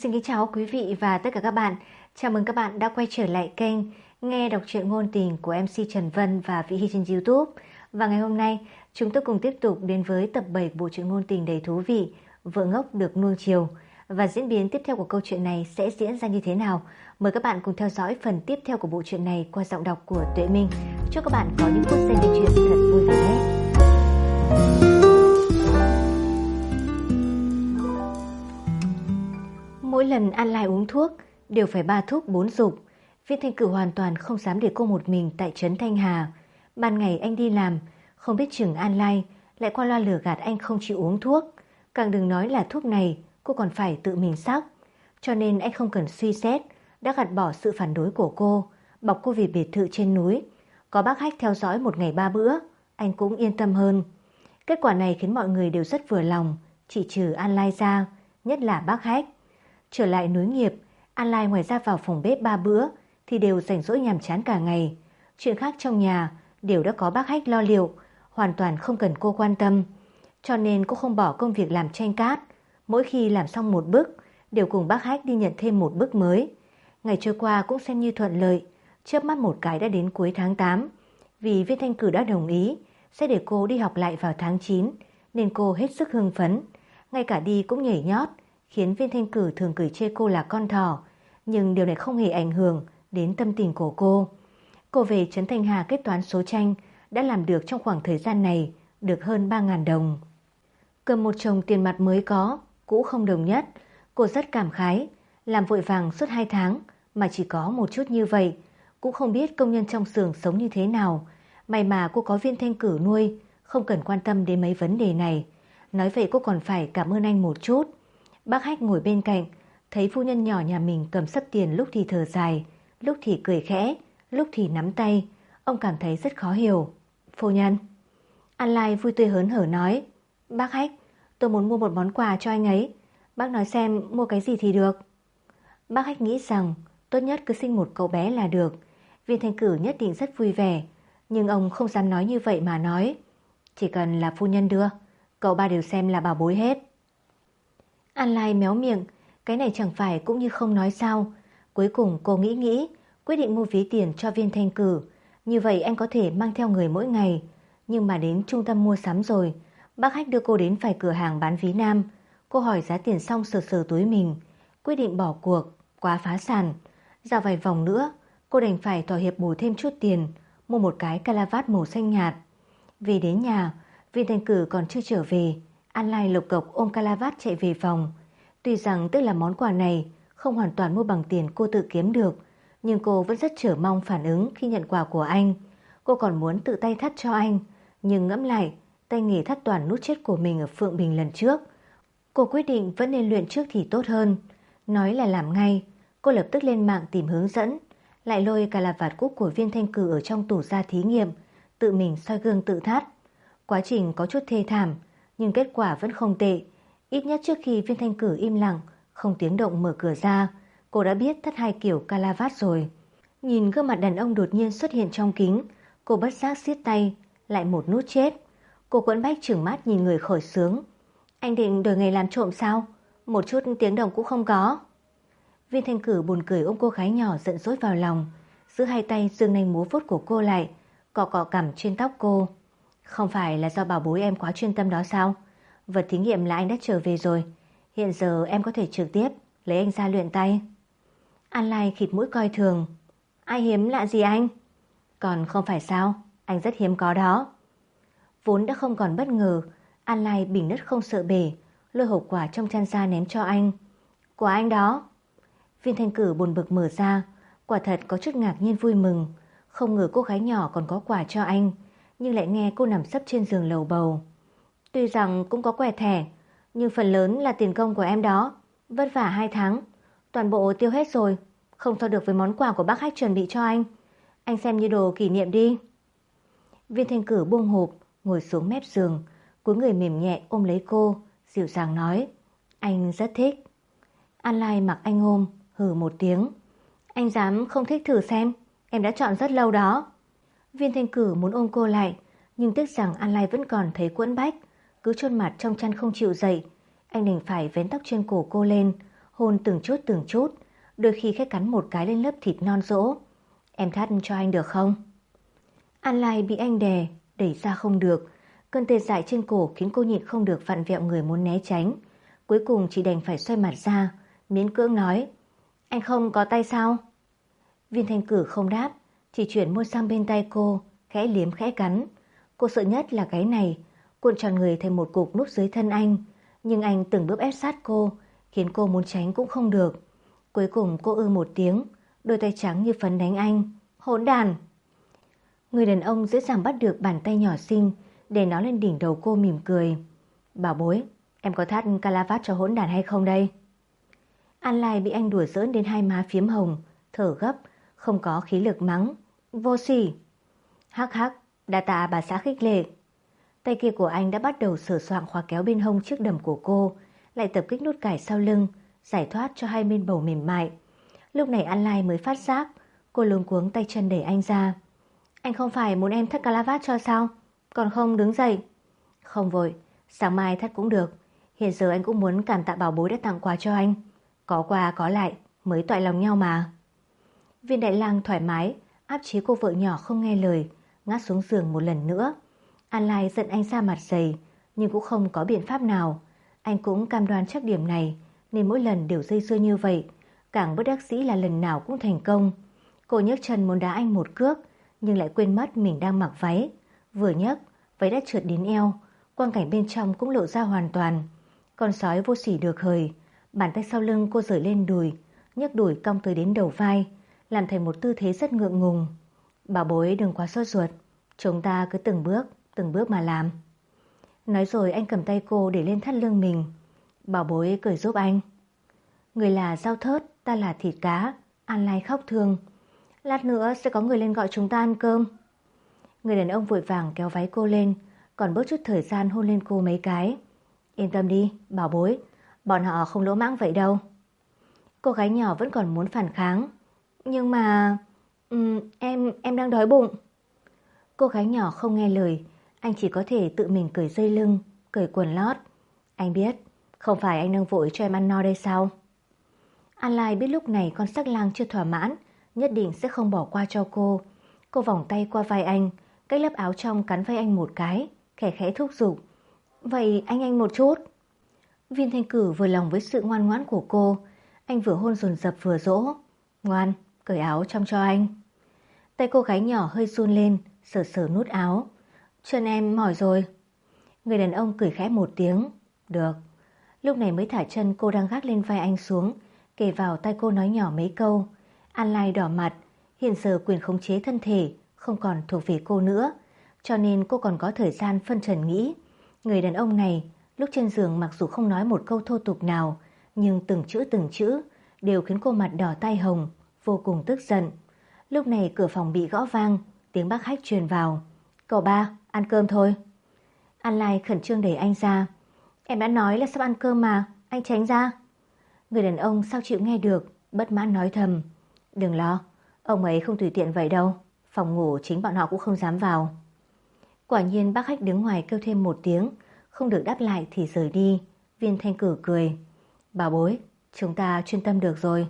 xin kính chào quý vị và tất cả các bạn. Chào mừng các bạn đã quay trở lại kênh Nghe đọc truyện ngôn tình của MC Trần Vân và Vị Hy trên YouTube. Và ngày hôm nay, chúng tôi cùng tiếp tục đến với tập 7 bộ truyện ngôn tình đầy thú vị Vợ ngốc được nuông chiều. Và diễn biến tiếp theo của câu chuyện này sẽ diễn ra như thế nào? Mời các bạn cùng theo dõi phần tiếp theo của bộ truyện này qua giọng đọc của Tuệ Minh. Chúc các bạn có những phút giây nghe chuyện thật vui vẻ nhé. Mỗi lần An Lai uống thuốc đều phải 3 thuốc 4 dục. Viên Thanh Cửu hoàn toàn không dám để cô một mình tại trấn Thanh Hà. Ban ngày anh đi làm, không biết chừng An Lai lại qua loa lừa gạt anh không chịu uống thuốc. Càng đừng nói là thuốc này cô còn phải tự mình sắc. Cho nên anh không cần suy xét, đã gạt bỏ sự phản đối của cô, bọc cô về biệt thự trên núi. Có bác Hách theo dõi một ngày 3 bữa, anh cũng yên tâm hơn. Kết quả này khiến mọi người đều rất vừa lòng, chỉ trừ An Lai ra, nhất là bác Hách. Trở lại núi nghiệp, An Lai ngoài ra vào phòng bếp 3 bữa thì đều rảnh rỗi nhàm chán cả ngày. Chuyện khác trong nhà đều đã có bác Hách lo liệu, hoàn toàn không cần cô quan tâm. Cho nên cô không bỏ công việc làm tranh cát. Mỗi khi làm xong một bức, đều cùng bác Hách đi nhận thêm một bức mới. Ngày trôi qua cũng xem như thuận lợi, chớp mắt một cái đã đến cuối tháng 8. Vì Viên Thanh Cửu đã đồng ý sẽ để cô đi học lại vào tháng 9, nên cô hết sức hưng phấn. Ngay cả đi cũng nhảy nhót, khiến Viên Thanh Cửu thường cười chê cô là con thỏ, nhưng điều này không hề ảnh hưởng đến tâm tình của cô. Cô về trấn Thanh Hà kết toán số tranh, đã làm được trong khoảng thời gian này được hơn 3.000 đồng. Cầm một chồng tiền mặt mới có, cũ không đồng nhất, cô rất cảm khái, làm vội vàng suốt 2 tháng mà chỉ có một chút như vậy, cũng không biết công nhân trong xưởng sống như thế nào. May mà cô có Viên Thanh Cửu nuôi, không cần quan tâm đến mấy vấn đề này. Nói vậy cô còn phải cảm ơn anh một chút. Bác Hách ngồi bên cạnh, thấy phu nhân nhỏ nhà mình cầm sấp tiền, lúc thì thở dài, lúc thì cười khẽ, lúc thì nắm tay. Ông cảm thấy rất khó hiểu. Phu nhân. An Lai vui tươi hớn hở nói, bác Hách, tôi muốn mua một món quà cho anh ấy. Bác nói xem mua cái gì thì được. Bác Hách nghĩ rằng tốt nhất cứ sinh một cậu bé là được. Viên Thanh Cửu nhất định rất vui vẻ, nhưng ông không dám nói như vậy mà nói, chỉ cần là phu nhân đưa, cậu ba đều xem là bảo bối hết. An Lai méo miệng, cái này chẳng phải cũng như không nói sao. Cuối cùng cô nghĩ, quyết định mua ví tiền cho Viên Thanh Cửu. Như vậy anh có thể mang theo người mỗi ngày. Nhưng mà đến trung tâm mua sắm rồi, bác Hách đưa cô đến phải cửa hàng bán ví nam. Cô hỏi giá tiền xong sờ sờ túi mình, quyết định bỏ cuộc, quá phá sản. Dạo vài vòng nữa, cô đành phải thỏa hiệp bù thêm chút tiền, mua một cái calavat màu xanh nhạt. Về đến nhà, Viên Thanh Cửu còn chưa trở về, An Lai lộc cộc ôm calavat chạy về phòng. Tuy rằng tức là món quà này không hoàn toàn mua bằng tiền cô tự kiếm được, nhưng cô vẫn rất chờ mong phản ứng khi nhận quà của anh. Cô còn muốn tự tay thắt cho anh, nhưng ngẫm lại, tay nghề thắt toàn nút chết của mình ở Phượng Bình lần trước, cô quyết định vẫn nên luyện trước thì tốt hơn. Nói là làm ngay, cô lập tức lên mạng tìm hướng dẫn, lại lôi calavat cúc của Viên Thanh Cửu ở trong tủ ra thí nghiệm, tự mình soi gương tự thắt. Quá trình có chút thê thảm, nhưng kết quả vẫn không tệ. Ít nhất trước khi Viên Thanh Cửu im lặng, không tiếng động mở cửa ra, cô đã biết thắt 2 kiểu calavat rồi. Nhìn gương mặt đàn ông đột nhiên xuất hiện trong kính, cô bất giác siết tay, lại một nút chết. Cô quẫn bách trừng mắt nhìn người khởi xướng. Anh định đổi nghề làm trộm sao? Một chút tiếng động cũng không có. Viên Thanh Cửu buồn cười ôm cô gái nhỏ giận dỗi vào lòng, giữ 2 tay dương nanh múa vuốt của cô lại, cọ cọ cằm trên tóc cô. Không phải là do bảo bối em quá chuyên tâm đó sao? Vật thí nghiệm là anh đã trở về rồi, hiện giờ em có thể trực tiếp lấy anh ra luyện tay. An Lai khịt mũi coi thường. Ai hiếm lạ gì anh? Còn không phải sao, anh rất hiếm có đó. Vốn đã không còn bất ngờ, An Lai bình đất không sợ bể, lôi hộp quà trong chăn ra ném cho anh. Của anh đó. Viên Thanh Cửu buồn bực mở ra, quả thật có chút ngạc nhiên vui mừng, không ngờ cô gái nhỏ còn có quà cho anh, nhưng lại nghe cô nằm sấp trên giường lầu bầu. Tuy rằng cũng có quẹt thẻ, nhưng phần lớn là tiền công của em đó, vất vả 2 tháng, toàn bộ tiêu hết rồi, không so được với món quà của bác Hách chuẩn bị cho anh xem như đồ kỷ niệm đi. Viên Thanh Cửu buông hộp, ngồi xuống mép giường, cúi người mềm nhẹ ôm lấy cô, dịu dàng nói, anh rất thích. An Lai mặc anh ôm, hừ một tiếng. Anh dám không thích thử xem, em đã chọn rất lâu đó. Viên Thanh Cửu muốn ôm cô lại, nhưng tiếc rằng An Lai vẫn còn thấy quẫn bách, cứ chôn mặt trong chăn không chịu dậy. Anh đành phải vén tóc trên cổ cô lên, hôn từng chút, đôi khi khẽ cắn một cái lên lớp thịt non dỗ. Em thắt cho anh được không? An Lai bị anh đè, đẩy ra không được. Cơn tê dại trên cổ khiến cô nhịn không được vặn vẹo người muốn né tránh. Cuối cùng chỉ đành phải xoay mặt ra, miễn cưỡng nói. Anh không có tay sao? Viên Thanh Cử không đáp, chỉ chuyển môi sang bên tay cô, khẽ liếm khẽ cắn. Cô sợ nhất là cái này, cuộn tròn người thành một cục núp dưới thân anh. Nhưng anh từng bước ép sát cô, khiến cô muốn tránh cũng không được. Cuối cùng cô một tiếng, đôi tay trắng như phấn đánh anh. Hỗn đàn! Người đàn ông dễ dàng bắt được bàn tay nhỏ xinh, để nó lên đỉnh đầu cô mỉm cười. Bảo bối, em có thắt calavat cho hỗn đàn hay không đây? An Lai bị anh đùa giỡn đến hai má phiếm hồng, thở gấp, không có khí lực mắng. Vô sỉ! Hắc hắc, đa tạ bà xã khích lệ. Tay kia của anh đã bắt đầu sờ soạng khóa kéo bên hông trước đầm của cô, lại tập kích nút cài sau lưng, giải thoát cho hai bên bầu mềm mại. Lúc này An Lai mới phát giác, cô luống cuống tay chân đẩy anh ra. Anh không phải muốn em thắt calavat cho sao? Còn không đứng dậy. Không vội, sáng mai thắt cũng được. Hiện giờ anh cũng muốn cảm tạ bảo bối đã tặng quà cho anh. Có quà có lại, mới toại lòng nhau mà. Viên Đại Lang thoải mái, áp chế cô vợ nhỏ không nghe lời, ngã xuống giường một lần nữa. An Lai giận anh ra mặt dày, nhưng cũng không có biện pháp nào. Anh cũng cam đoan chắc điểm này, nên mỗi lần đều dây dưa như vậy. Càng bất đắc dĩ là lần nào cũng thành công. Cô nhấc chân muốn đá anh một cước, nhưng lại quên mất mình đang mặc váy. Vừa nhấc, váy đã trượt đến eo, quang cảnh bên trong cũng lộ ra hoàn toàn. Con sói vô sỉ được hời, bàn tay sau lưng cô giở lên đùi, nhấc đùi cong tới đến đầu vai, làm thành một tư thế rất ngượng ngùng. Bảo bối đừng quá sốt ruột, chúng ta cứ từng bước mà làm. Nói rồi anh cầm tay cô để lên thắt lưng mình. Bảo bối cởi giúp anh. Người là dao thớt, ta là thịt cá. An Lai khóc thương. Lát nữa sẽ có người lên gọi chúng ta ăn cơm. Người đàn ông vội vàng kéo váy cô lên, còn bớt chút thời gian hôn lên cô mấy cái. Yên tâm đi, bảo bối, bọn họ không lỗ mãng vậy đâu. Cô gái nhỏ vẫn còn muốn phản kháng. Nhưng mà... em đang đói bụng. Cô gái nhỏ không nghe lời, anh chỉ có thể tự mình cởi dây lưng, cởi quần lót. Anh biết, không phải anh đang vội cho em ăn no đây sao? An Lai biết lúc này con sắc lang chưa thỏa mãn, nhất định sẽ không bỏ qua cho cô. Cô vòng tay qua vai anh, cách lớp áo trong cắn vai anh một cái, khẽ khẽ thúc giục. Vậy anh một chút. Viên Thanh Cử vừa lòng với sự ngoan ngoãn của cô, anh vừa hôn dồn dập vừa dỗ. Ngoan, cởi áo trong cho anh. Tay cô gái nhỏ hơi run lên, sờ sờ nút áo. Chân em mỏi rồi. Người đàn ông cười khẽ một tiếng. Được. Lúc này mới thả chân cô đang gác lên vai anh xuống, kề vào tay cô nói nhỏ mấy câu. An Lai đỏ mặt, hiện giờ quyền khống chế thân thể không còn thuộc về cô nữa, cho nên cô còn có thời gian phân trần nghĩ. Người đàn ông này lúc trên giường mặc dù không nói một câu thô tục nào, nhưng từng chữ đều khiến cô mặt đỏ tai hồng, vô cùng tức giận. Lúc này cửa phòng bị gõ vang, tiếng bác khách truyền vào. Cậu ba, ăn cơm thôi. An Lai khẩn trương đẩy anh ra. Em đã nói là sắp ăn cơm mà, anh tránh ra. Người đàn ông sao chịu nghe được, bất mãn nói thầm. Đừng lo, ông ấy không tùy tiện vậy đâu, phòng ngủ chính bọn họ cũng không dám vào. Quả nhiên bác khách đứng ngoài kêu thêm một tiếng, không được đáp lại thì rời đi. Viên Thanh Cử cười. Bảo bối, chúng ta chuyên tâm được rồi.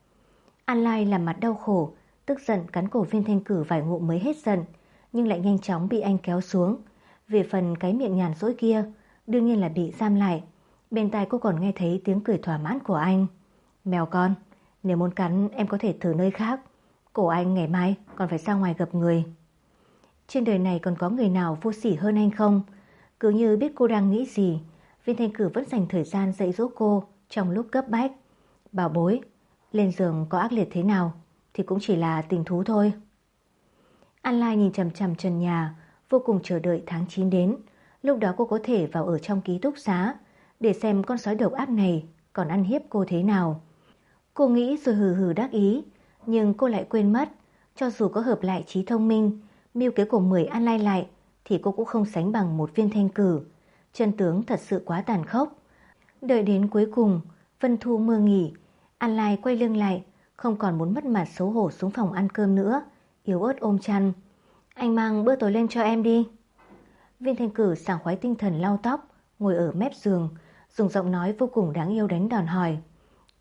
An Lai làm mặt đau khổ, tức giận cắn cổ Viên Thanh Cử vài ngụm mới hết giận, nhưng lại nhanh chóng bị anh kéo xuống. Về phần cái miệng nhàn dỗi kia, đương nhiên là bị giam lại. Bên tai cô còn nghe thấy tiếng cười thỏa mãn của anh. Mèo con, nếu muốn cắn em có thể thử nơi khác. Cổ anh ngày mai còn phải ra ngoài gặp người. Trên đời này còn có người nào vô sỉ hơn anh không? Cứ như biết cô đang nghĩ gì, Viên Thanh Cử vẫn dành thời gian dạy dỗ cô trong lúc cấp bách. Bảo bối, lên giường có ác liệt thế nào thì cũng chỉ là tình thú thôi. An Lai nhìn chằm chằm trần nhà, vô cùng chờ đợi tháng 9 đến. Lúc đó cô có thể vào ở trong ký túc xá để xem con sói độc ác này còn ăn hiếp cô thế nào. Cô nghĩ rồi hừ hừ đắc ý, nhưng cô lại quên mất, cho dù có hợp lại trí thông minh, mưu kế của 10 An Lai lại, thì cô cũng không sánh bằng một Viên Thanh Cử. Chân tướng thật sự quá tàn khốc. Đợi đến cuối cùng, Vân Thu mưa nghỉ, An Lai quay lưng lại, không còn muốn mất mặt xấu hổ xuống phòng ăn cơm nữa, yếu ớt ôm chăn. Anh mang bữa tối lên cho em đi. Viên Thanh Cử sảng khoái tinh thần lau tóc, ngồi ở mép giường, dùng giọng nói vô cùng đáng yêu đánh đòn hỏi.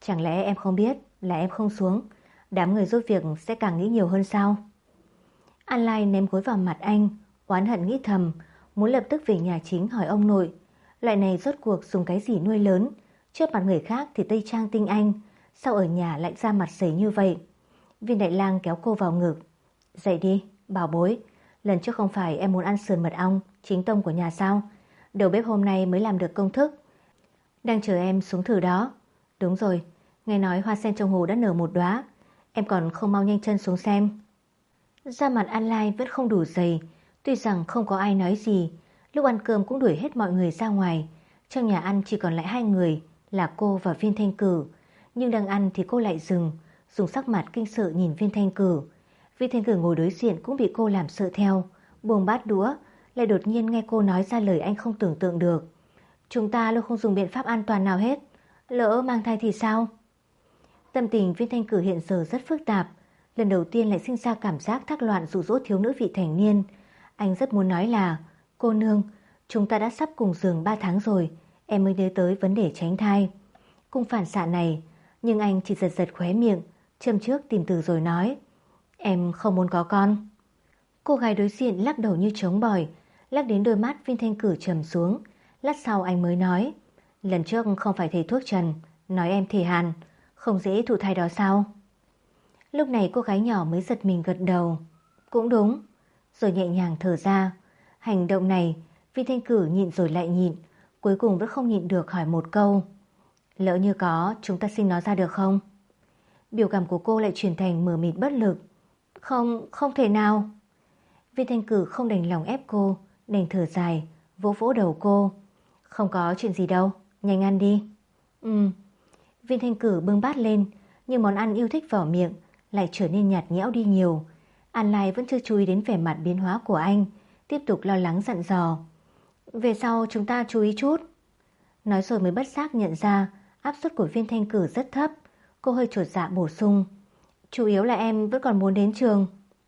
Chẳng lẽ em không biết là em không xuống, đám người giúp việc sẽ càng nghĩ nhiều hơn sao? An Lai ném gối vào mặt anh, oán hận nghĩ thầm, muốn lập tức về nhà chính hỏi ông nội. Loại này rốt cuộc dùng cái gì nuôi lớn, trước mặt người khác thì tây trang tinh anh, sao ở nhà lại ra mặt sẩy như vậy? Viên Đại Lang kéo cô vào ngực. Dậy đi, bảo bối, lần trước không phải em muốn ăn sườn mật ong chính tông của nhà sao? Đầu bếp hôm nay mới làm được công thức, đang chờ em xuống thử đó. Đúng rồi, nghe nói hoa sen trong hồ đã nở một đóa, em còn không mau nhanh chân xuống xem. Da mặt An Lai vẫn không đủ dày, tuy rằng không có ai nói gì, lúc ăn cơm cũng đuổi hết mọi người ra ngoài. Trong nhà ăn chỉ còn lại hai người là cô và Viên Thanh Cử, nhưng đang ăn thì cô lại dừng, dùng sắc mặt kinh sợ nhìn Viên Thanh Cử. Viên Thanh Cử ngồi đối diện cũng bị cô làm sợ theo, buông bát đũa, lại đột nhiên nghe cô nói ra lời anh không tưởng tượng được. Chúng ta luôn không dùng biện pháp an toàn nào hết, lỡ mang thai thì sao? Tâm tình Viên Thanh Cử hiện giờ rất phức tạp, lần đầu tiên lại sinh ra cảm giác thác loạn dụ dỗ thiếu nữ vị thành niên. Anh rất muốn nói là, cô nương, chúng ta đã sắp cùng giường 3 tháng rồi, em mới nhớ tới vấn đề tránh thai. Cung phản xạ này, nhưng anh chỉ giật giật khóe miệng, châm trước tìm từ rồi nói, em không muốn có con. Cô gái đối diện lắc đầu như trống bỏi, lắc đến đôi mắt Viên Thanh Cử trầm xuống. Lát sau anh mới nói, lần trước không phải thầy thuốc Trần nói em thể hàn, không dễ thụ thai đó sao? Lúc này cô gái nhỏ mới giật mình gật đầu. Cũng đúng. Rồi nhẹ nhàng thở ra. Hành động này Viên Thanh Cử nhịn rồi lại nhịn, cuối cùng vẫn không nhịn được hỏi một câu. Lỡ như có, chúng ta sinh nó ra được không? Biểu cảm của cô lại chuyển thành mờ mịt bất lực. Không, không thể nào. Viên Thanh Cử không đành lòng ép cô, đành thở dài, vỗ vỗ đầu cô. Không có chuyện gì đâu, nhanh ăn đi. Viên Thanh Cử bưng bát lên, nhưng món ăn yêu thích vào miệng lại trở nên nhạt nhẽo đi nhiều. An Lai vẫn chưa chú ý đến vẻ mặt biến hóa của anh, tiếp tục lo lắng dặn dò. Về sau chúng ta chú ý chút. Nói rồi mới bất giác nhận ra áp suất của Viên Thanh Cử rất thấp. Cô hơi chột dạ bổ sung. Chủ yếu là em vẫn còn muốn đến trường.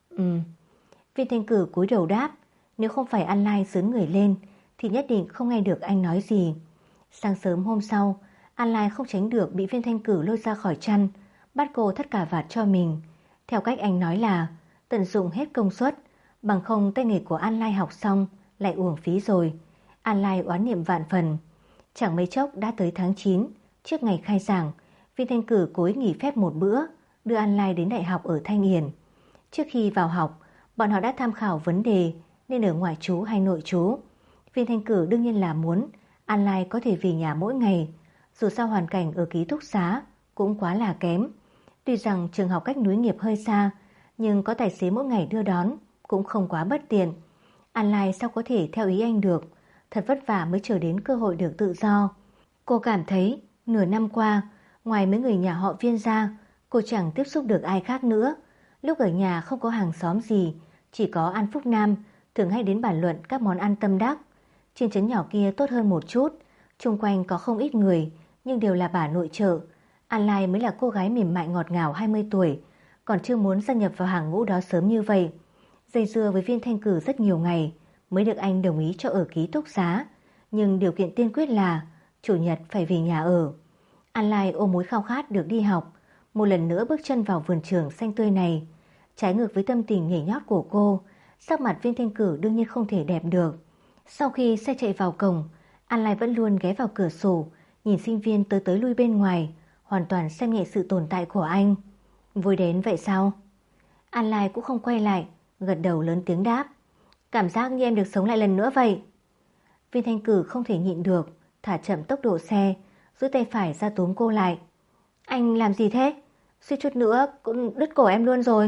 Viên Thanh Cử cúi đầu đáp. Nếu không phải An Lai xớn người lên thì nhất định không nghe được anh nói gì. Sáng sớm hôm sau, An Lai không tránh được bị Viên Thanh Cử lôi ra khỏi chăn, bắt cô thắt cả vạt cho mình. Theo cách anh nói là tận dụng hết công suất, bằng không tay nghề của An Lai học xong lại uổng phí rồi. An Lai oán niệm vạn phần. Chẳng mấy chốc đã tới tháng 9, trước ngày khai giảng, Viên Thanh Cử cố ý nghỉ phép một bữa, đưa An Lai đến đại học ở Thanh Hiền. Trước khi vào học, bọn họ đã tham khảo vấn đề nên ở ngoại trú hay nội trú. Viên Thanh Cử đương nhiên là muốn An Lai có thể về nhà mỗi ngày, dù sao hoàn cảnh ở ký túc xá cũng quá là kém. Tuy rằng trường học cách núi nghiệp hơi xa, nhưng có tài xế mỗi ngày đưa đón cũng không quá bất tiện. An Lai sao có thể theo ý anh được, thật vất vả mới chờ đến cơ hội được tự do. Cô cảm thấy nửa năm qua, ngoài mấy người nhà họ Viên ra, cô chẳng tiếp xúc được ai khác nữa. Lúc ở nhà không có hàng xóm gì, chỉ có An Phúc Nam thường hay đến bàn luận các món ăn tâm đắc. Trên trấn nhỏ kia tốt hơn một chút, xung quanh có không ít người, nhưng đều là bà nội trợ. An Lai mới là cô gái mềm mại ngọt ngào 20 tuổi, còn chưa muốn gia nhập vào hàng ngũ đó sớm như vậy. Dây dưa với Viên Thanh Cử rất nhiều ngày mới được anh đồng ý cho ở ký túc xá, nhưng điều kiện tiên quyết là chủ nhật phải về nhà ở. An Lai ôm mối khao khát được đi học, một lần nữa bước chân vào vườn trường xanh tươi này. Trái ngược với tâm tình nhảy nhót của cô, sắc mặt Viên Thanh Cử đương nhiên không thể đẹp được. Sau khi xe chạy vào cổng, An Lai vẫn luôn ghé vào cửa sổ, nhìn sinh viên tới tới lui bên ngoài, hoàn toàn xem nhẹ sự tồn tại của anh. Vui đến vậy sao? An Lai cũng không quay lại, gật đầu lớn tiếng đáp. Cảm giác như em được sống lại lần nữa vậy. Viên Thanh Cử không thể nhịn được, thả chậm tốc độ xe, duỗi tay phải ra túm cô lại. Anh làm gì thế? Suýt chút nữa cũng đứt cổ em luôn rồi.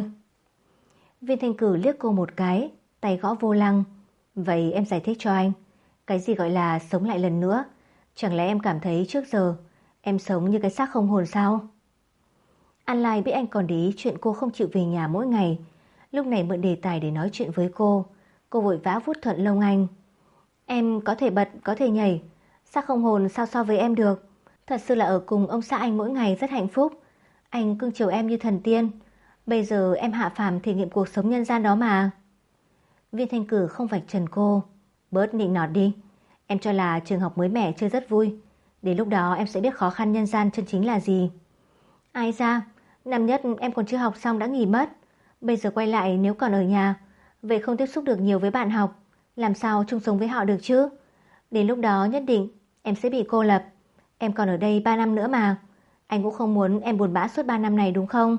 Viên Thanh Cử liếc cô một cái, tay gõ vô lăng. Vậy em giải thích cho anh, cái gì gọi là sống lại lần nữa? Chẳng lẽ em cảm thấy trước giờ em sống như cái xác không hồn sao? An Lai biết anh còn để ý chuyện cô không chịu về nhà mỗi ngày, lúc này mượn đề tài để nói chuyện với cô. Cô vội vã vuốt thuận lông anh. Em có thể bật, có thể nhảy, xác không hồn sao so với em được. Thật sự là ở cùng ông xã anh mỗi ngày rất hạnh phúc. Anh cưng chiều em như thần tiên. Bây giờ em hạ phàm thể nghiệm cuộc sống nhân gian đó mà. Viên Thanh Cử không vạch trần cô. Bớt nịnh nọt đi. Em cho là trường học mới mẻ chơi rất vui. Đến lúc đó em sẽ biết khó khăn nhân gian chân chính là gì. Ai ra, năm nhất em còn chưa học xong đã nghỉ mất. Bây giờ quay lại nếu còn ở nhà, vậy không tiếp xúc được nhiều với bạn học, làm sao chung sống với họ được chứ? Đến lúc đó nhất định em sẽ bị cô lập. Em còn ở đây 3 năm nữa mà. Anh cũng không muốn em buồn bã suốt 3 năm này đúng không?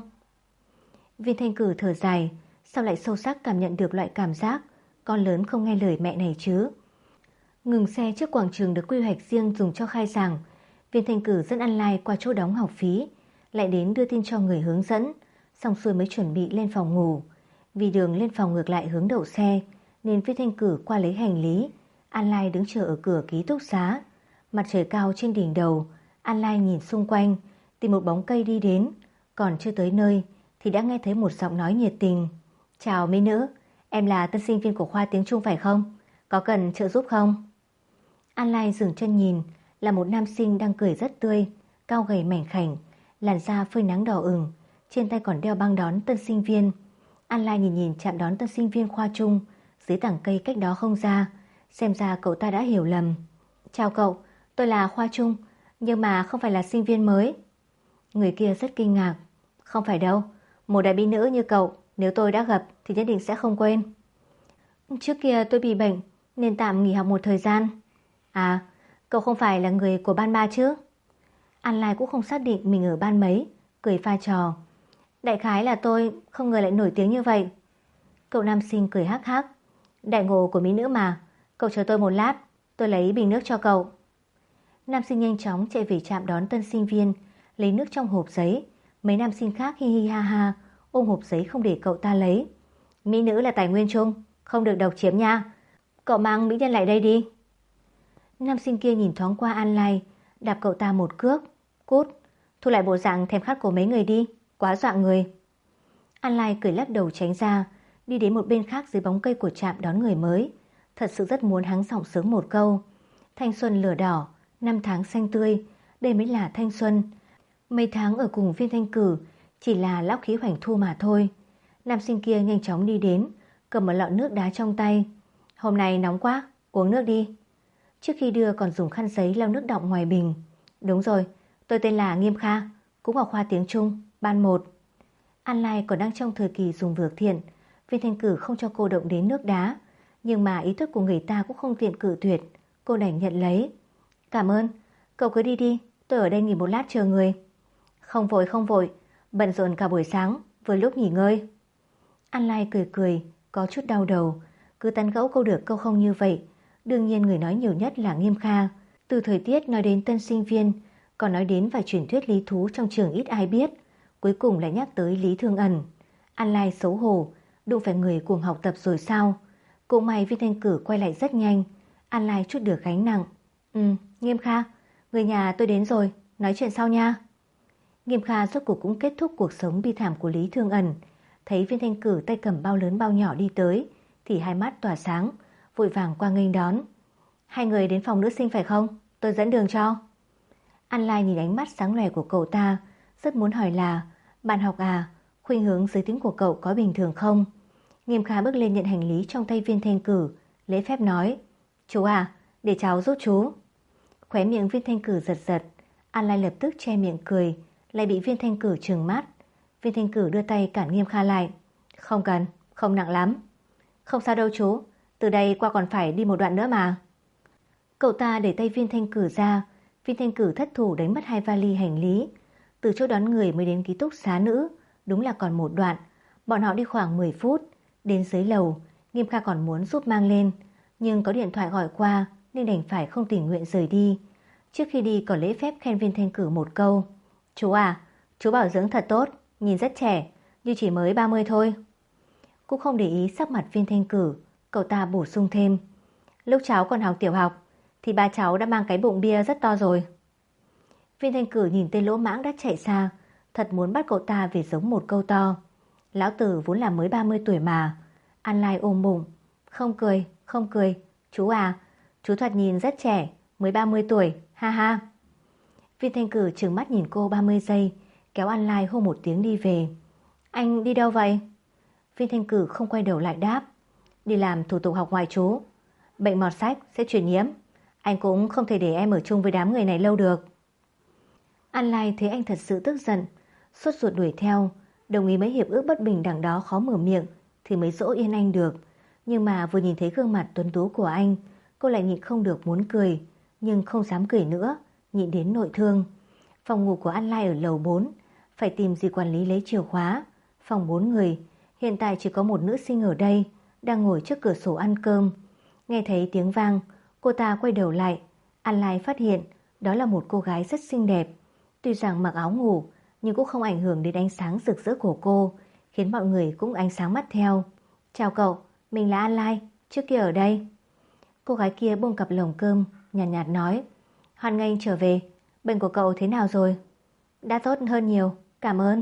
Viên Thanh Cử thở dài, sao lại sâu sắc cảm nhận được loại cảm giác con lớn không nghe lời mẹ này chứ? Ngừng xe trước quảng trường được quy hoạch riêng dùng cho khai giảng. Viên Thanh Cử dẫn An qua chỗ đóng học phí, lại đến đưa tin cho người hướng dẫn, xong xuôi mới chuẩn bị lên phòng ngủ. Vì đường lên phòng ngược lại hướng đậu xe, nên Viên Thanh Cử qua lấy hành lý. An đứng chờ ở cửa ký túc xá. Mặt trời cao trên đỉnh đầu, An nhìn xung quanh, tìm một bóng cây đi đến. Còn chưa tới nơi thì đã nghe thấy một giọng nói nhiệt tình. Chào mỹ nữ, em là tân sinh viên của khoa tiếng Trung phải không? Có cần trợ giúp không? An dừng chân nhìn, là một nam sinh đang cười rất tươi, cao gầy mảnh khảnh, làn da phơi nắng đỏ ửng, trên tay còn đeo băng đón tân sinh viên. An nhìn chạm đón tân sinh viên khoa Trung, dưới tảng cây cách đó không xa, xem ra cậu ta đã hiểu lầm. Chào cậu, tôi là khoa Trung, nhưng mà không phải là sinh viên mới. Người kia rất kinh ngạc. Không phải đâu, một đại mỹ nữ như cậu, nếu tôi đã gặp thì nhất định sẽ không quên. Trước kia tôi bị bệnh, nên tạm nghỉ học một thời gian. À, cậu không phải là người của ban 3 chứ? An cũng không xác định mình ở ban mấy, cười pha trò. Đại khái là tôi không ngờ lại nổi tiếng như vậy. Cậu nam sinh cười hắc hắc. Đại ngộ của mỹ nữ mà, cậu chờ tôi một lát, tôi lấy bình nước cho cậu. Nam sinh nhanh chóng chạy về trạm đón tân sinh viên, lấy nước trong hộp giấy. Mấy nam sinh khác hi hi ha ha, ôm hộp giấy không để cậu ta lấy. Mỹ nữ là tài nguyên chung, không được độc chiếm nha. Cậu mang mỹ nhân lại đây đi. Nam sinh kia nhìn thoáng qua An đạp cậu ta một cước. Cút, thu lại bộ dạng thèm khát của mấy người đi, quá dọa người. An cười lắc đầu tránh ra, đi đến một bên khác dưới bóng cây của trạm đón người mới. Thật sự rất muốn hắng giọng sướng một câu. Thanh xuân lửa đỏ, năm tháng xanh tươi, đây mới là thanh xuân. Mấy tháng ở cùng Viên Thanh Cử chỉ là lão khí hoành thu mà thôi. Nam sinh kia nhanh chóng đi đến, cầm một lọ nước đá trong tay. Hôm nay nóng quá, uống nước đi. Trước khi đưa còn dùng khăn giấy lau nước đọng ngoài bình. Đúng rồi, tôi tên là Nghiêm Kha, cũng ở khoa tiếng Trung, ban 1. An còn đang trong thời kỳ dùng vược thiện. Viên Thanh Cử không cho cô động đến nước đá, nhưng mà ý thức của người ta cũng không tiện cự tuyệt. Cô đành nhận lấy. Cảm ơn, cậu cứ đi đi, tôi ở đây nghỉ một lát chờ người. Không vội, bận rộn cả buổi sáng, vừa lúc nghỉ ngơi. An cười, có chút đau đầu. Cứ tán gẫu câu được câu không như vậy. Đương nhiên người nói nhiều nhất là Nghiêm Kha. Từ thời tiết nói đến tân sinh viên, còn nói đến vài truyền thuyết lý thú trong trường ít ai biết. Cuối cùng lại nhắc tới Lý Thương Ẩn. An xấu hổ, đụng phải người cuồng học tập rồi sao? Cũng may Viên Thanh Cử quay lại rất nhanh. An chút được gánh nặng. Nghiêm Kha, người nhà tôi đến rồi, nói chuyện sau nha. Nghiêm Kha rốt cuộc cũng kết thúc cuộc sống bi thảm của Lý Thương Ẩn. Thấy Viên Thanh Cử tay cầm bao lớn bao nhỏ đi tới, thì hai mắt tỏa sáng, vội vàng qua nghênh đón. Hai người đến phòng nữ sinh phải không? Tôi dẫn đường cho. An nhìn ánh mắt sáng lòe của cậu ta, rất muốn hỏi là: bạn học à, khuynh hướng giới tính của cậu có bình thường không? Nghiêm Kha bước lên nhận hành lý trong tay Viên Thanh Cử, lễ phép nói: chú à, để cháu giúp chú. Khóe miệng Viên Thanh Cử giật giật. An lập tức che miệng cười, lại bị Viên Thanh Cử trừng mắt. Viên Thanh Cử đưa tay cản Nghiêm Kha lại. Không cần, không nặng lắm. Không sao đâu chú, từ đây qua còn phải đi một đoạn nữa mà. Cậu ta đẩy tay Viên Thanh Cử ra. Viên Thanh Cử thất thủ đánh mất hai vali hành lý. Từ chỗ đón người mới đến ký túc xá nữ, đúng là còn một đoạn. Bọn họ đi khoảng 10 phút. Đến dưới lầu, Nghiêm Kha còn muốn giúp mang lên, nhưng có điện thoại gọi qua nên đành phải không tình nguyện rời đi. Trước khi đi còn lễ phép khen Viên Thanh Cử một câu. Chú à, chú bảo dưỡng thật tốt, nhìn rất trẻ, như chỉ mới 30 thôi. Cũng không để ý sắc mặt Viên Thanh Cử, cậu ta bổ sung thêm. Lúc cháu còn học tiểu học thì ba cháu đã mang cái bụng bia rất to rồi. Viên Thanh Cử nhìn tên lỗ mãng đã chạy xa, thật muốn bắt cậu ta về giống một câu to. Lão tử vốn là mới 30 tuổi mà. An ôm bụng. Không cười, chú à, chú thoạt nhìn rất trẻ, mới 30 tuổi, ha ha. Viên Thanh Cử trừng mắt nhìn cô 30 giây, kéo An hô một tiếng đi về. Anh đi đâu vậy? Viên Thanh Cử không quay đầu lại đáp. Đi làm thủ tục học ngoại trú. Bệnh mọt sách sẽ truyền nhiễm. Anh cũng không thể để em ở chung với đám người này lâu được. An thấy anh thật sự tức giận. sốt ruột đuổi theo, đồng ý mấy hiệp ước bất bình đằng đó khó mở miệng thì mới dỗ yên anh được. Nhưng mà vừa nhìn thấy gương mặt tuấn tú của anh, cô lại nhịn không được muốn cười, nhưng không dám cười nữa, nhịn đến nội thương. Phòng ngủ của An Lai ở lầu 4, phải tìm dì quản lý lấy chìa khóa. Phòng 4 người, hiện tại chỉ có một nữ sinh ở đây, đang ngồi trước cửa sổ ăn cơm. Nghe thấy tiếng vang, cô ta quay đầu lại. An Lai phát hiện đó là một cô gái rất xinh đẹp. Tuy rằng mặc áo ngủ, nhưng cũng không ảnh hưởng đến ánh sáng rực rỡ của cô, khiến mọi người cũng ánh sáng mắt theo. Chào cậu, mình là An Lai, trước kia ở đây. Cô gái kia buông cặp lồng cơm, nhàn nhạt nói. Hoan nghênh trở về, bệnh của cậu thế nào rồi? Đã tốt hơn nhiều, cảm ơn.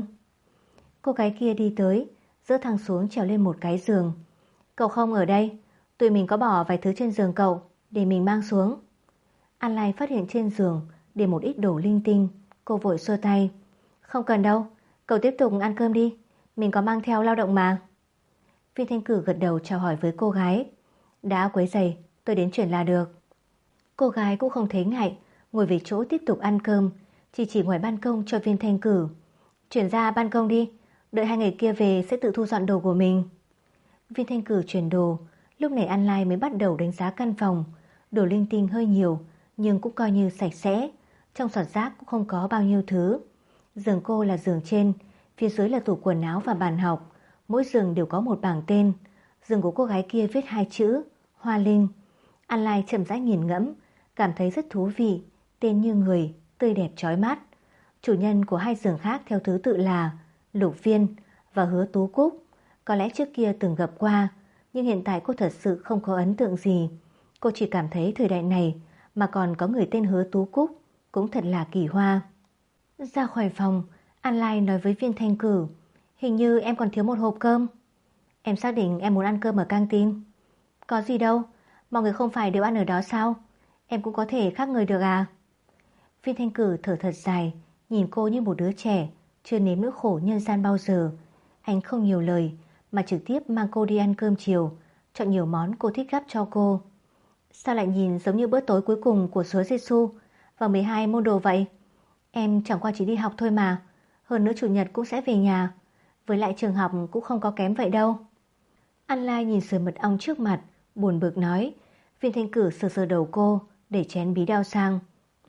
Cô gái kia đi tới, dỡ thang xuống trèo lên một cái giường. Cậu không ở đây, tụi mình có bỏ vài thứ trên giường cậu để mình mang xuống. An Lai phát hiện trên giường để một ít đồ linh tinh, cô vội xua tay. Không cần đâu, cậu tiếp tục ăn cơm đi, mình có mang theo lao động mà. Viên Thanh Cử gật đầu chào hỏi với cô gái. Đã quấy rầy, tôi đến chuyển là được. Cô gái cũng không thấy ngại, ngồi về chỗ tiếp tục ăn cơm, chỉ ngoài ban công cho Viên Thanh Cử. Chuyển ra ban công đi, đợi 2 ngày kia về sẽ tự thu dọn đồ của mình. Viên Thanh Cử chuyển đồ, lúc này An Lai mới bắt đầu đánh giá căn phòng. Đồ linh tinh hơi nhiều, nhưng cũng coi như sạch sẽ. Trong sọt rác cũng không có bao nhiêu thứ. Giường cô là giường trên, phía dưới là tủ quần áo và bàn học. Mỗi giường đều có một bảng tên. Giường của cô gái kia viết 2 chữ Hoa Linh. An Lai chậm rãi nghiền ngẫm, cảm thấy rất thú vị. Tên như người, tươi đẹp chói mắt. Chủ nhân của 2 giường khác theo thứ tự là Lục Viên và Hứa Tú Cúc. Có lẽ trước kia từng gặp qua, nhưng hiện tại cô thật sự không có ấn tượng gì. Cô chỉ cảm thấy thời đại này mà còn có người tên Hứa Tú Cúc cũng thật là kỳ hoa. Ra khỏi phòng, An Lai nói với Viên Thanh Cử. Hình như em còn thiếu một hộp cơm. Em xác định em muốn ăn cơm ở căng tin. Có gì đâu, mọi người không phải đều ăn ở đó sao? Em cũng có thể khác người được à? Viên Thanh Cử thở thật dài, nhìn cô như một đứa trẻ chưa nếm nỗi khổ nhân gian bao giờ. Anh không nhiều lời mà trực tiếp mang cô đi ăn cơm chiều, chọn nhiều món cô thích gắp cho cô. Sao lại nhìn giống như bữa tối cuối cùng của Chúa Giêsu vào 12 môn đồ vậy? Em chẳng qua chỉ đi học thôi mà, hơn nữa chủ nhật cũng sẽ về nhà. Với lại trường học cũng không có kém vậy đâu. An Lai nhìn sườn mật ong trước mặt, buồn bực nói. Viên Thanh Cử sờ sờ đầu cô, để chén bí đao sang.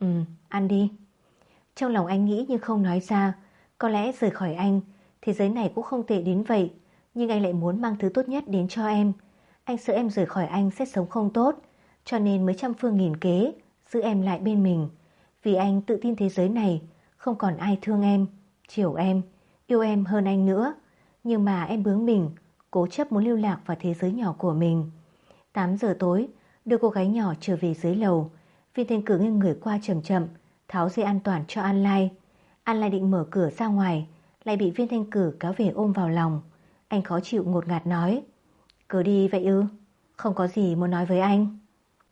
Ăn đi. Trong lòng anh nghĩ nhưng không nói ra. Có lẽ rời khỏi anh, thế giới này cũng không tệ đến vậy. Nhưng anh lại muốn mang thứ tốt nhất đến cho em. Anh sợ em rời khỏi anh sẽ sống không tốt, cho nên mới trăm phương nghìn kế giữ em lại bên mình. Vì anh tự tin thế giới này không còn ai thương em, chiều em, yêu em hơn anh nữa. Nhưng mà em bướng bỉnh, cố chấp muốn lưu lạc vào thế giới nhỏ của mình. 8 giờ tối, đưa cô gái nhỏ trở về dưới lầu. Viên Thanh Cử nghiêng người qua chậm chậm, tháo dây an toàn cho An Lai. An Lai định mở cửa ra ngoài, lại bị Viên Thanh Cử kéo về ôm vào lòng. Anh khó chịu ngột ngạt nói. Cứ đi vậy ư? Không có gì muốn nói với anh.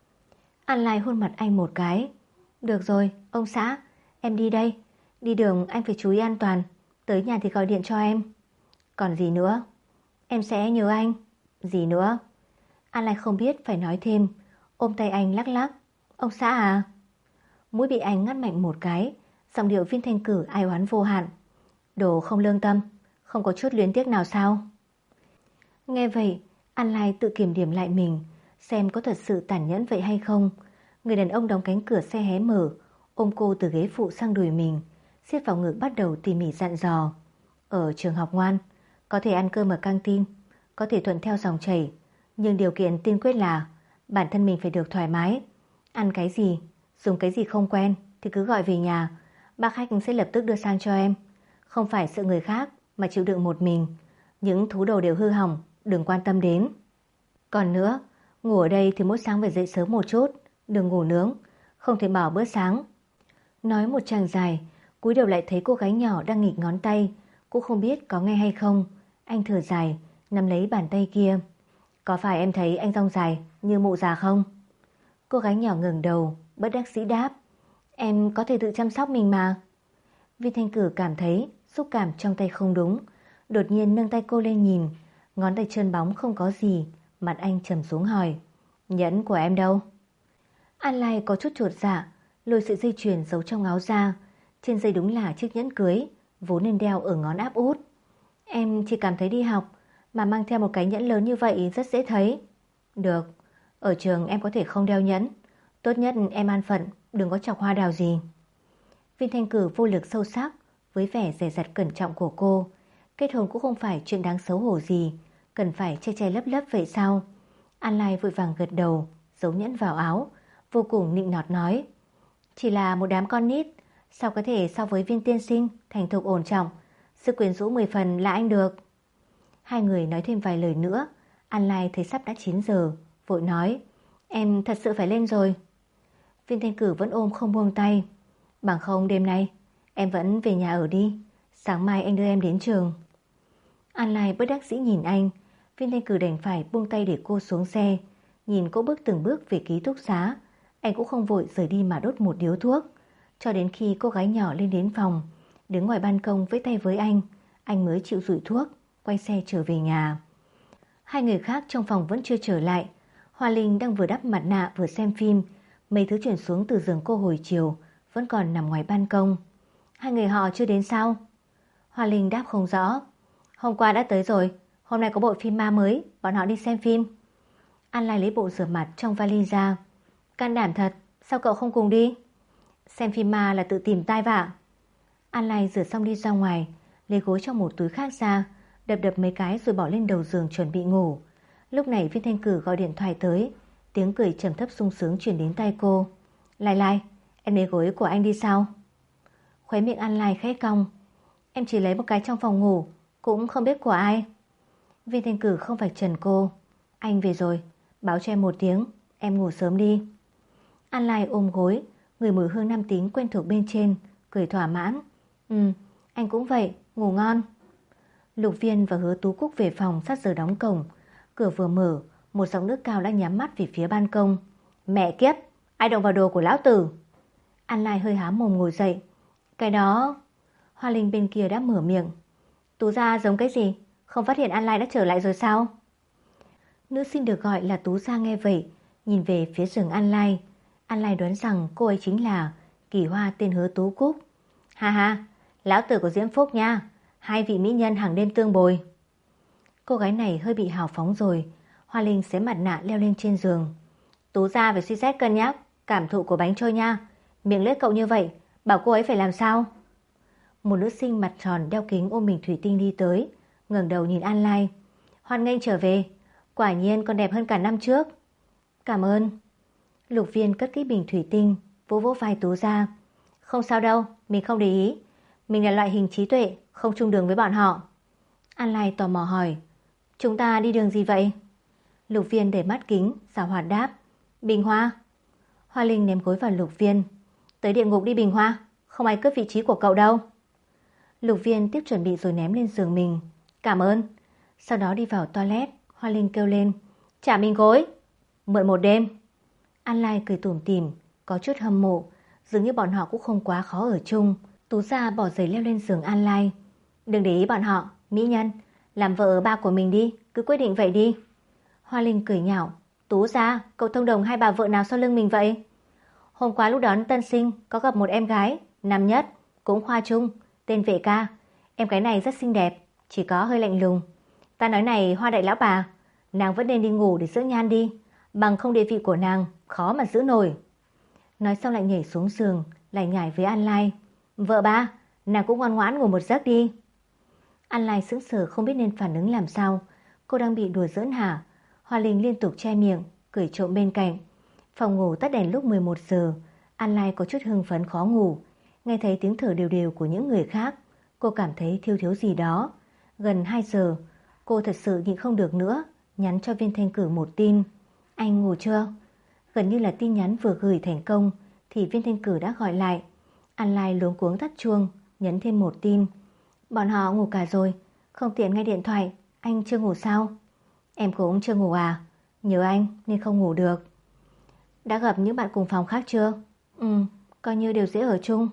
An Lai hôn mặt anh một cái. Được rồi, ông xã, em đi đây. Đi đường anh phải chú ý an toàn, tới nhà thì gọi điện cho em. Còn gì nữa? Em sẽ nhớ anh. Gì nữa? An Lai không biết phải nói thêm, ôm tay anh lắc lắc. Ông xã à? Mũi bị anh ngắt mạnh một cái, giọng điệu Viên Thanh Cử ai oán vô hạn. Đồ không lương tâm, không có chút luyến tiếc nào sao? Nghe vậy, An Lai tự kiểm điểm lại mình, xem có thật sự tàn nhẫn vậy hay không. Người đàn ông đóng cánh cửa xe hé mở, ôm cô từ ghế phụ sang đùi mình, siết vào ngực bắt đầu tỉ mỉ dặn dò. Ở trường học ngoan, có thể ăn cơm ở căng tin, có thể thuận theo dòng chảy, nhưng điều kiện tiên quyết là bản thân mình phải được thoải mái. Ăn cái gì, dùng cái gì không quen thì cứ gọi về nhà, bác khách sẽ lập tức đưa sang cho em. Không phải sợ người khác mà chịu đựng một mình. Những thú đồ đều hư hỏng, đừng quan tâm đến. Còn nữa, ngủ ở đây thì mỗi sáng phải dậy sớm một chút, đừng ngủ nướng, không thể bỏ bữa sáng. Nói một tràng dài, cúi đầu lại thấy cô gái nhỏ đang nghịch ngón tay, cũng không biết có nghe hay không. Anh thở dài, nắm lấy bàn tay kia. Có phải em thấy anh rong dài như mụ già không? Cô gái nhỏ ngẩng đầu, bất đắc dĩ đáp. Em có thể tự chăm sóc mình mà. Viên Thanh Cử cảm thấy xúc cảm trong tay không đúng, đột nhiên nâng tay cô lên nhìn, ngón tay trơn bóng không có gì. Mặt anh trầm xuống hỏi. Nhẫn của em đâu? An Lai có chút chột dạ, lôi sợi dây chuyền giấu trong áo ra. Trên dây đúng là chiếc nhẫn cưới, vốn nên đeo ở ngón áp út. Em chỉ cảm thấy đi học mà mang theo một cái nhẫn lớn như vậy rất dễ thấy. Được, ở trường em có thể không đeo nhẫn. Tốt nhất em an phận, đừng có chọc hoa đào gì. Viên Thanh Cử vô lực sâu sắc với vẻ dè dặt cẩn trọng của cô. Kết hôn cũng không phải chuyện đáng xấu hổ gì, cần phải che che lấp lấp vậy sao? An Lai vội vàng gật đầu, giấu nhẫn vào áo, vô cùng nịnh nọt nói. Chỉ là một đám con nít, sao có thể so với Viên tiên sinh thành thục ổn trọng, sức quyến rũ 10 phần là anh được. Hai người nói thêm vài lời nữa. An Lai thấy sắp đã 9 giờ, vội nói. Em thật sự phải lên rồi. Viên Thanh Cử vẫn ôm không buông tay. Bằng không đêm nay em vẫn về nhà ở đi, sáng mai anh đưa em đến trường. An Lai bất đắc dĩ nhìn anh. Viên Thanh Cử đành phải buông tay để cô xuống xe. Nhìn cô bước từng bước về ký túc xá, anh cũng không vội rời đi mà đốt một điếu thuốc. Cho đến khi cô gái nhỏ lên đến phòng, đứng ngoài ban công vẫy tay với anh mới chịu rụi thuốc, quay xe trở về nhà. Hai người khác trong phòng vẫn chưa trở lại. Hoa Linh đang vừa đắp mặt nạ vừa xem phim. Mấy thứ chuyển xuống từ giường cô hồi chiều vẫn còn nằm ngoài ban công. Hai người họ chưa đến sao? Hoa Linh đáp không rõ. Hôm qua đã tới rồi, hôm nay có bộ phim ma mới, bọn họ đi xem phim. An Lai lấy bộ rửa mặt trong vali ra. Can đảm thật, sao cậu không cùng đi? Xem phim ma là tự tìm tai vạ. An Lai rửa xong đi ra ngoài, lấy gối trong một túi khác ra, đập đập mấy cái rồi bỏ lên đầu giường chuẩn bị ngủ. Lúc này Viên Thanh Cử gọi điện thoại tới, tiếng cười trầm thấp sung sướng truyền đến tai cô. Lai Lai, em lấy gối của anh đi sao? Khóe miệng An Lai khẽ cong. Em chỉ lấy một cái trong phòng ngủ, cũng không biết của ai. Viên Thanh Cử không phải trần cô. Anh về rồi, báo cho em một tiếng, em ngủ sớm đi. An Lai ôm gối, người mùi hương nam tính quen thuộc bên trên, cười thỏa mãn. Anh cũng vậy, ngủ ngon. Lục Viên và Hứa Tú Cúc về phòng sát giờ đóng cổng. Cửa vừa mở, một giọng nữ cao đã nhắm mắt về phía ban công. Mẹ kiếp, ai động vào đồ của lão tử? An Lai hơi há mồm ngồi dậy. Cái đó... Hoa Linh bên kia đã mở miệng. Tú Gia giống cái gì? Không phát hiện An Lai đã trở lại rồi sao? Nữ sinh được gọi là Tú Gia nghe vậy, nhìn về phía giường An Lai. An Lai đoán rằng cô ấy chính là kỳ hoa tên Hứa Tú Cúc. Ha ha, lão tử của Diễm Phúc nha. Hai vị mỹ nhân hàng đêm tương bồi. Cô gái này hơi bị hào phóng rồi. Hoa Linh xé mặt nạ leo lên trên giường. Tú Gia phải suy xét cân nhắc cảm thụ của bánh trôi nha. Miệng lưỡi cậu như vậy, bảo cô ấy phải làm sao? Một nữ sinh mặt tròn đeo kính ôm bình thủy tinh đi tới, ngẩng đầu nhìn An Lai. Hoan nghênh trở về, quả nhiên còn đẹp hơn cả năm trước. Cảm ơn. Lục Viên cất cái bình thủy tinh, vỗ vỗ vai Tú Gia. Không sao đâu, mình không để ý. Mình là loại hình trí tuệ, không chung đường với bọn họ. An Lai tò mò hỏi. Chúng ta đi đường gì vậy? Lục Viên để mắt kính, xảo hoạt đáp. Bình Hoa. Hoa Linh ném gối vào Lục Viên. Tới địa ngục đi Bình Hoa, không ai cướp vị trí của cậu đâu. Lục Viên tiếp chuẩn bị rồi ném lên giường mình. Cảm ơn. Sau đó đi vào toilet. Hoa Linh kêu lên. Trả mình gối. Mượn một đêm. An Lai cười tủm tỉm, có chút hâm mộ. Dường như bọn họ cũng không quá khó ở chung. Tú Gia bỏ giày leo lên giường An Lai. Đừng để ý bọn họ, mỹ nhân. Làm vợ ba của mình đi, cứ quyết định vậy đi. Hoa Linh cười nhạo. Tú Gia, cậu thông đồng hai bà vợ nào sau lưng mình vậy? Hôm qua lúc đón tân sinh có gặp một em gái, năm nhất, cũng khoa trung, tên Vệ Ca. Em gái này rất xinh đẹp, chỉ có hơi lạnh lùng. Ta nói này Hoa đại lão bà, nàng vẫn nên đi ngủ để dưỡng nhan đi, bằng không địa vị của nàng khó mà giữ nổi. Nói xong lại nhảy xuống giường, lại nhảy với An Lai. Vợ ba, nàng cũng ngoan ngoãn ngủ một giấc đi. An Lai sững sờ không biết nên phản ứng làm sao. Cô đang bị đùa giỡn hả? Hoa Linh liên tục che miệng, cười trộm bên cạnh. Phòng ngủ tắt đèn lúc 11 giờ. An Lai có chút hưng phấn khó ngủ. Nghe thấy tiếng thở đều đều của những người khác, cô cảm thấy thiếu thiếu gì đó. Gần 2 giờ, cô thật sự nhịn không được nữa, nhắn cho Viên Thanh Cử một tin. Anh ngủ chưa? Gần như là tin nhắn vừa gửi thành công thì Viên Thanh Cử đã gọi lại. An Lai luống cuống tắt chuông, nhấn thêm một tin. Bọn họ ngủ cả rồi, không tiện nghe điện thoại. Anh chưa ngủ sao? Em cũng chưa ngủ à? Nhớ anh nên không ngủ được. Đã gặp những bạn cùng phòng khác chưa? Coi như đều dễ ở chung.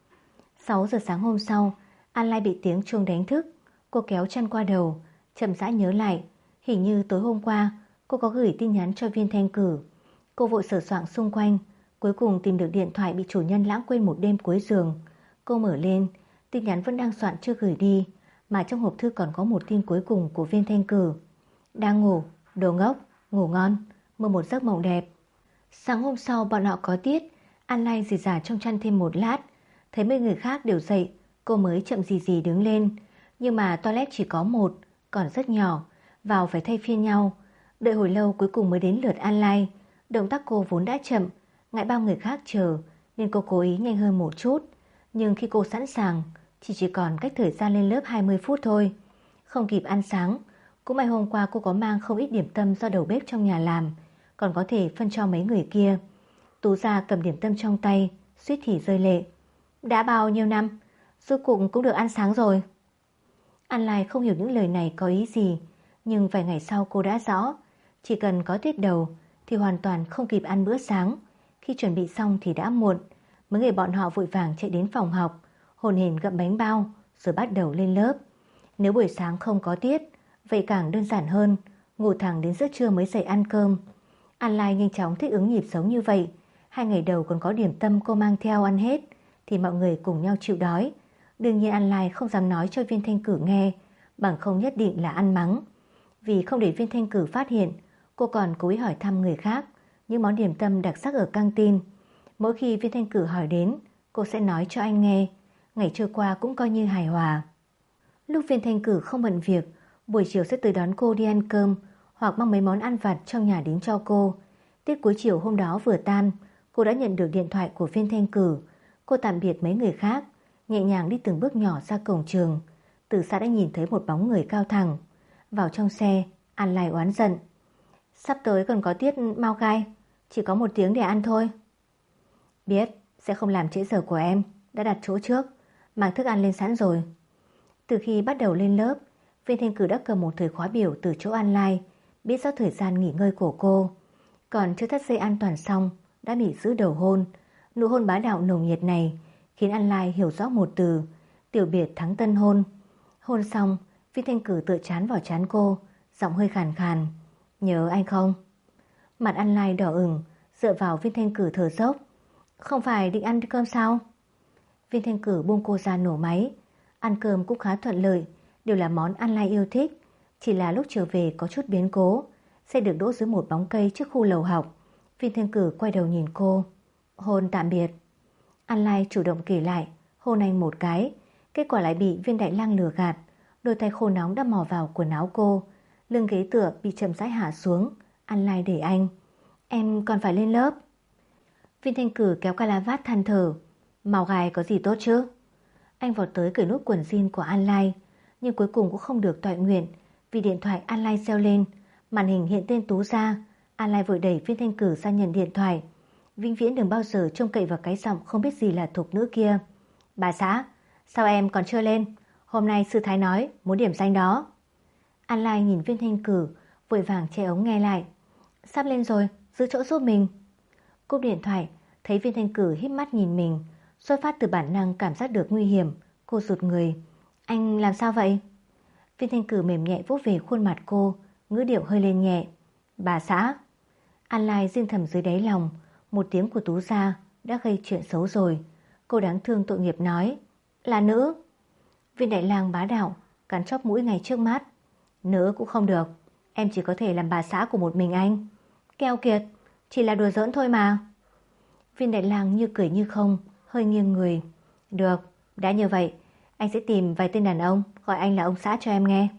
6 giờ sáng hôm sau, An Lai bị tiếng chuông đánh thức. Cô kéo chăn qua đầu, chậm rãi nhớ lại. Hình như tối hôm qua cô có gửi tin nhắn cho Viên Thanh Cử. Cô vội sờ soạng xung quanh, cuối cùng tìm được điện thoại bị chủ nhân lãng quên một đêm cuối giường. Cô mở lên, Tin nhắn vẫn đang soạn chưa gửi đi, mà trong hộp thư còn có một tin cuối cùng của Viên Thanh Cử. Đang ngủ, đồ ngốc, ngủ ngon, mơ một giấc mộng đẹp. Sáng hôm sau bọn họ có tiết, An Lai rỉ rả trong chăn thêm một lát. Thấy mấy người khác đều dậy, cô mới chậm gì gì đứng lên. Nhưng mà toilet chỉ có một, còn rất nhỏ, vào phải thay phiên nhau. Đợi hồi lâu cuối cùng mới đến lượt An Lai. Động tác cô vốn đã chậm, ngại bao người khác chờ, nên cô cố ý nhanh hơn một chút. Nhưng khi cô sẵn sàng, chỉ còn cách thời gian lên lớp 20 phút thôi. Không kịp ăn sáng. Cũng may hôm qua cô có mang không ít điểm tâm do đầu bếp trong nhà làm, còn có thể phân cho mấy người kia. Tú Gia cầm điểm tâm trong tay, suýt thì rơi lệ. Đã bao nhiêu năm, rốt cuộc cũng được ăn sáng rồi. An Lai không hiểu những lời này có ý gì, nhưng vài ngày sau cô đã rõ. Chỉ cần có tiết đầu thì hoàn toàn không kịp ăn bữa sáng. Khi chuẩn bị xong thì đã muộn. Mấy người bọn họ vội vàng chạy đến phòng học, hồn hển gặm bánh bao rồi bắt đầu lên lớp. Nếu buổi sáng không có tiết, vậy càng đơn giản hơn, ngủ thẳng đến giữa trưa mới dậy ăn cơm. An Lai nhanh chóng thích ứng nhịp sống như vậy. 2 ngày đầu còn có điểm tâm cô mang theo ăn hết, thì mọi người cùng nhau chịu đói. Đương nhiên An Lai không dám nói cho Viên Thanh Cử nghe, bằng không nhất định là ăn mắng. Vì không để Viên Thanh Cử phát hiện, cô còn cố ý hỏi thăm người khác những món điểm tâm đặc sắc ở căng tin. Mỗi khi Viên Thanh Cử hỏi đến, cô sẽ nói cho anh nghe. Ngày trôi qua cũng coi như hài hòa. Lúc Viên Thanh Cử không bận việc, buổi chiều sẽ tới đón cô đi ăn cơm hoặc mang mấy món ăn vặt trong nhà đến cho cô. Tiết cuối chiều hôm đó vừa tan, cô đã nhận được điện thoại của Viên Thanh Cử. Cô tạm biệt mấy người khác, nhẹ nhàng đi từng bước nhỏ ra cổng trường. Từ xa đã nhìn thấy một bóng người cao thẳng. Vào trong xe, An Lai oán giận. Sắp tới còn có tiết mau gai, chỉ có 1 tiếng để ăn thôi. Biết, sẽ không làm trễ giờ của em, đã đặt chỗ trước, mang thức ăn lên sẵn rồi. Từ khi bắt đầu lên lớp, Viên Thanh Cử đã cầm một thời khóa biểu từ chỗ An Lai, biết rõ thời gian nghỉ ngơi của cô. Còn chưa thắt dây an toàn xong, đã bị giữ đầu hôn. Nụ hôn bá đạo nồng nhiệt này khiến An Lai hiểu rõ một từ: tiểu biệt thắng tân hôn. Hôn xong, Viên Thanh Cử tựa trán vào trán cô, giọng hơi khàn khàn. Nhớ anh không? Mặt An Lai đỏ ửng, dựa vào Viên Thanh Cử thở dốc. Không phải định ăn cơm sao? Viên Thanh Cử buông cô ra nổ máy. Ăn cơm cũng khá thuận lợi, đều là món An Lai yêu thích. Chỉ là lúc trở về có chút biến cố. Xe được đỗ dưới một bóng cây trước khu lầu học. Viên Thanh Cử quay đầu nhìn cô. Hôn tạm biệt. An Lai chủ động kể lại, hôn anh một cái. Kết quả lại bị Viên Đại Lang lừa gạt. Đôi tay khô nóng đã mò vào quần áo cô. Lưng ghế tựa bị chậm rãi hạ xuống. An Lai để anh. Em còn phải lên lớp. Viên Thanh Cử kéo calavat than thở. Màu gai có gì tốt chứ? Anh vọt tới cởi nút quần jean của An Lai, nhưng cuối cùng cũng không được toại nguyện, vì điện thoại An Lai reo lên, màn hình hiện tên Tú Gia. An Lai vội đẩy Viên Thanh Cử ra nhận điện thoại. Vĩnh viễn đừng bao giờ trông cậy vào cái giọng không biết gì là thục nữ kia. Bà xã, sao em còn chưa lên? Hôm nay sư thái nói muốn điểm danh đó. An Lai nhìn Viên Thanh Cử, vội vàng che ống nghe lại. Sắp lên rồi, giữ chỗ giúp mình. Cúp điện thoại, thấy Viên Thanh Cử híp mắt nhìn mình, xuất phát từ bản năng cảm giác được nguy hiểm. Cô rụt người. Anh làm sao vậy? Viên Thanh Cử mềm nhẹ vuốt về khuôn mặt cô, ngữ điệu hơi lên nhẹ. Bà xã. An Lai riêng thầm dưới đáy lòng, một tiếng của Tú Gia đã gây chuyện xấu rồi. Cô đáng thương tội nghiệp nói. Là nữ. Viên Đại Lang bá đạo cắn chóp mũi ngay trước mắt. Nữ cũng không được, em chỉ có thể làm bà xã của một mình anh. Keo kiệt, chỉ là đùa giỡn thôi mà. Viên Đại Lang như cười như không, hơi nghiêng người. Được, đã như vậy, anh sẽ tìm vài tên đàn ông gọi anh là ông xã cho em nghe.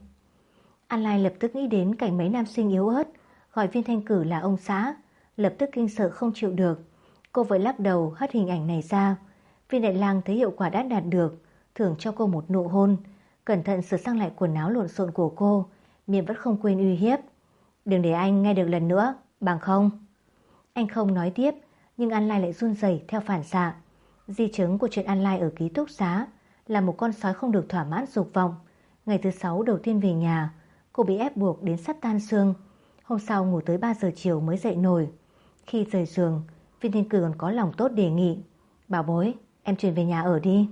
An Lai lập tức nghĩ đến cảnh mấy nam sinh yếu ớt gọi Viên Thanh Cử là ông xã, lập tức kinh sợ không chịu được. Cô vội lắc đầu hất hình ảnh này ra. Viên Đại Lang thấy hiệu quả đã đạt được, thưởng cho cô một nụ hôn, cẩn thận sửa sang lại quần áo lộn xộn của cô, miệng vẫn không quên uy hiếp. Đừng để anh nghe được lần nữa, bằng không. Anh không nói tiếp, nhưng An Lai lại run rẩy theo phản xạ. Di chứng của chuyện An Lai ở ký túc xá là một con sói không được thỏa mãn dục vọng. Ngày thứ 6 đầu tiên về nhà, cô bị ép buộc đến sắp tan xương. Hôm sau ngủ tới 3 giờ chiều mới dậy nổi. Khi rời giường, Viên Thanh Cử còn có lòng tốt đề nghị. Bảo bối, em chuyển về nhà ở đi.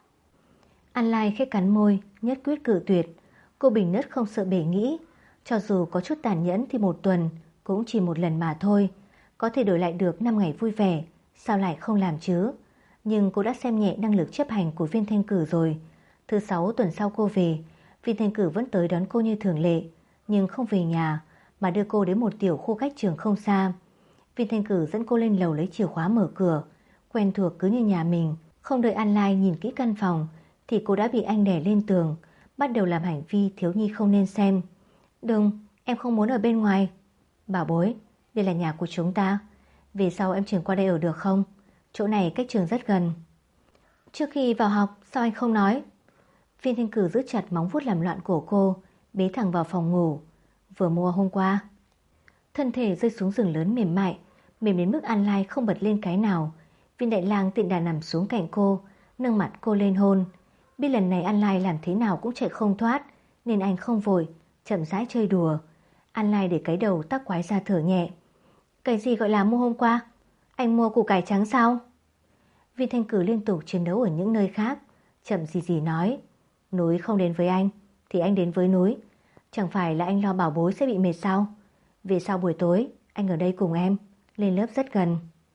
An Lai khẽ cắn môi, nhất quyết cự tuyệt. Cô bình nứt không sợ bể nghĩ. Cho dù có chút tàn nhẫn thì một tuần cũng chỉ một lần mà thôi. Có thể đổi lại được 5 ngày vui vẻ, sao lại không làm chứ? Nhưng cô đã xem nhẹ năng lực chấp hành của Viên Thanh Cử rồi. Thứ 6 tuần sau cô về, Viên Thanh Cử vẫn tới đón cô như thường lệ, nhưng không về nhà mà đưa cô đến một tiểu khu cách trường không xa. Viên Thanh Cử dẫn cô lên lầu lấy chìa khóa mở cửa, quen thuộc cứ như nhà mình. Không đợi An Lai nhìn kỹ căn phòng thì cô đã bị anh đè lên tường, bắt đầu làm hành vi thiếu nhi không nên xem. Đừng, em không muốn ở bên ngoài. Bảo bối, đây là nhà của chúng ta. Về sau em chuyển qua đây ở được không? Chỗ này cách trường rất gần. Trước khi vào học, sao anh không nói? Viên Thanh Cử giữ chặt móng vuốt làm loạn cổ cô, bế thẳng vào phòng ngủ. Vừa mua hôm qua. Thân thể rơi xuống giường lớn mềm mại, mềm đến mức An Lai không bật lên cái nào. Viên Đại Lang tiện đà nằm xuống cạnh cô, nâng mặt cô lên hôn. Biết lần này An Lai làm thế nào cũng chạy không thoát, nên anh không vội, chậm rãi chơi đùa. An Lai để cái đầu tắc quái ra thở nhẹ. Cái gì gọi là mua hôm qua? Anh mua củ cải trắng sao? Viên Thanh Cử liên tục chiến đấu ở những nơi khác, chậm gì nói. Núi không đến với anh, thì anh đến với núi. Chẳng phải là anh lo bảo bối sẽ bị mệt sao? Về sau buổi tối, anh ở đây cùng em, lên lớp rất gần.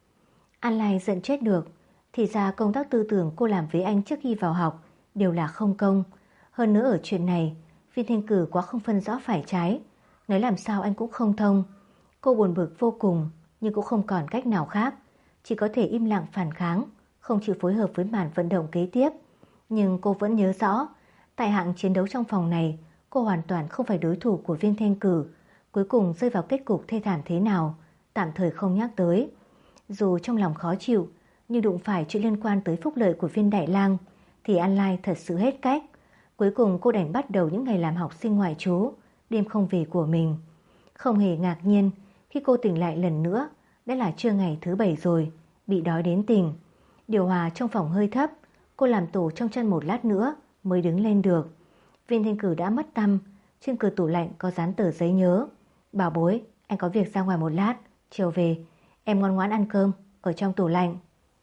An Lai giận chết được. Thì ra công tác tư tưởng cô làm với anh trước khi vào học đều là không công. Hơn nữa ở chuyện này, Viên Thanh Cử quá không phân rõ phải trái. Nói làm sao anh cũng không thông. Cô buồn bực vô cùng, nhưng cũng không còn cách nào khác. Chỉ có thể im lặng phản kháng, không chịu phối hợp với màn vận động kế tiếp. Nhưng cô vẫn nhớ rõ, tại hạng chiến đấu trong phòng này, cô hoàn toàn không phải đối thủ của Viên Thanh Cử. Cuối cùng rơi vào kết cục thê thảm thế nào, tạm thời không nhắc tới. Dù trong lòng khó chịu, nhưng đụng phải chuyện liên quan tới phúc lợi của Viên Đại Lang thì An Lai thật sự hết cách. Cuối cùng cô đành bắt đầu những ngày làm học sinh ngoại trú, đêm không về của mình. Không hề ngạc nhiên khi cô tỉnh lại lần nữa, đã là trưa ngày thứ 7 rồi, bị đói đến tỉnh. Điều hòa trong phòng hơi thấp, cô làm tủ trong chăn một lát nữa mới đứng lên được. Viên Thanh Cử đã mất tăm, trên cửa tủ lạnh có dán tờ giấy nhớ. Bảo bối, anh có việc ra ngoài một lát, chiều về, em ngoan ngoãn ăn cơm, ở trong tủ lạnh.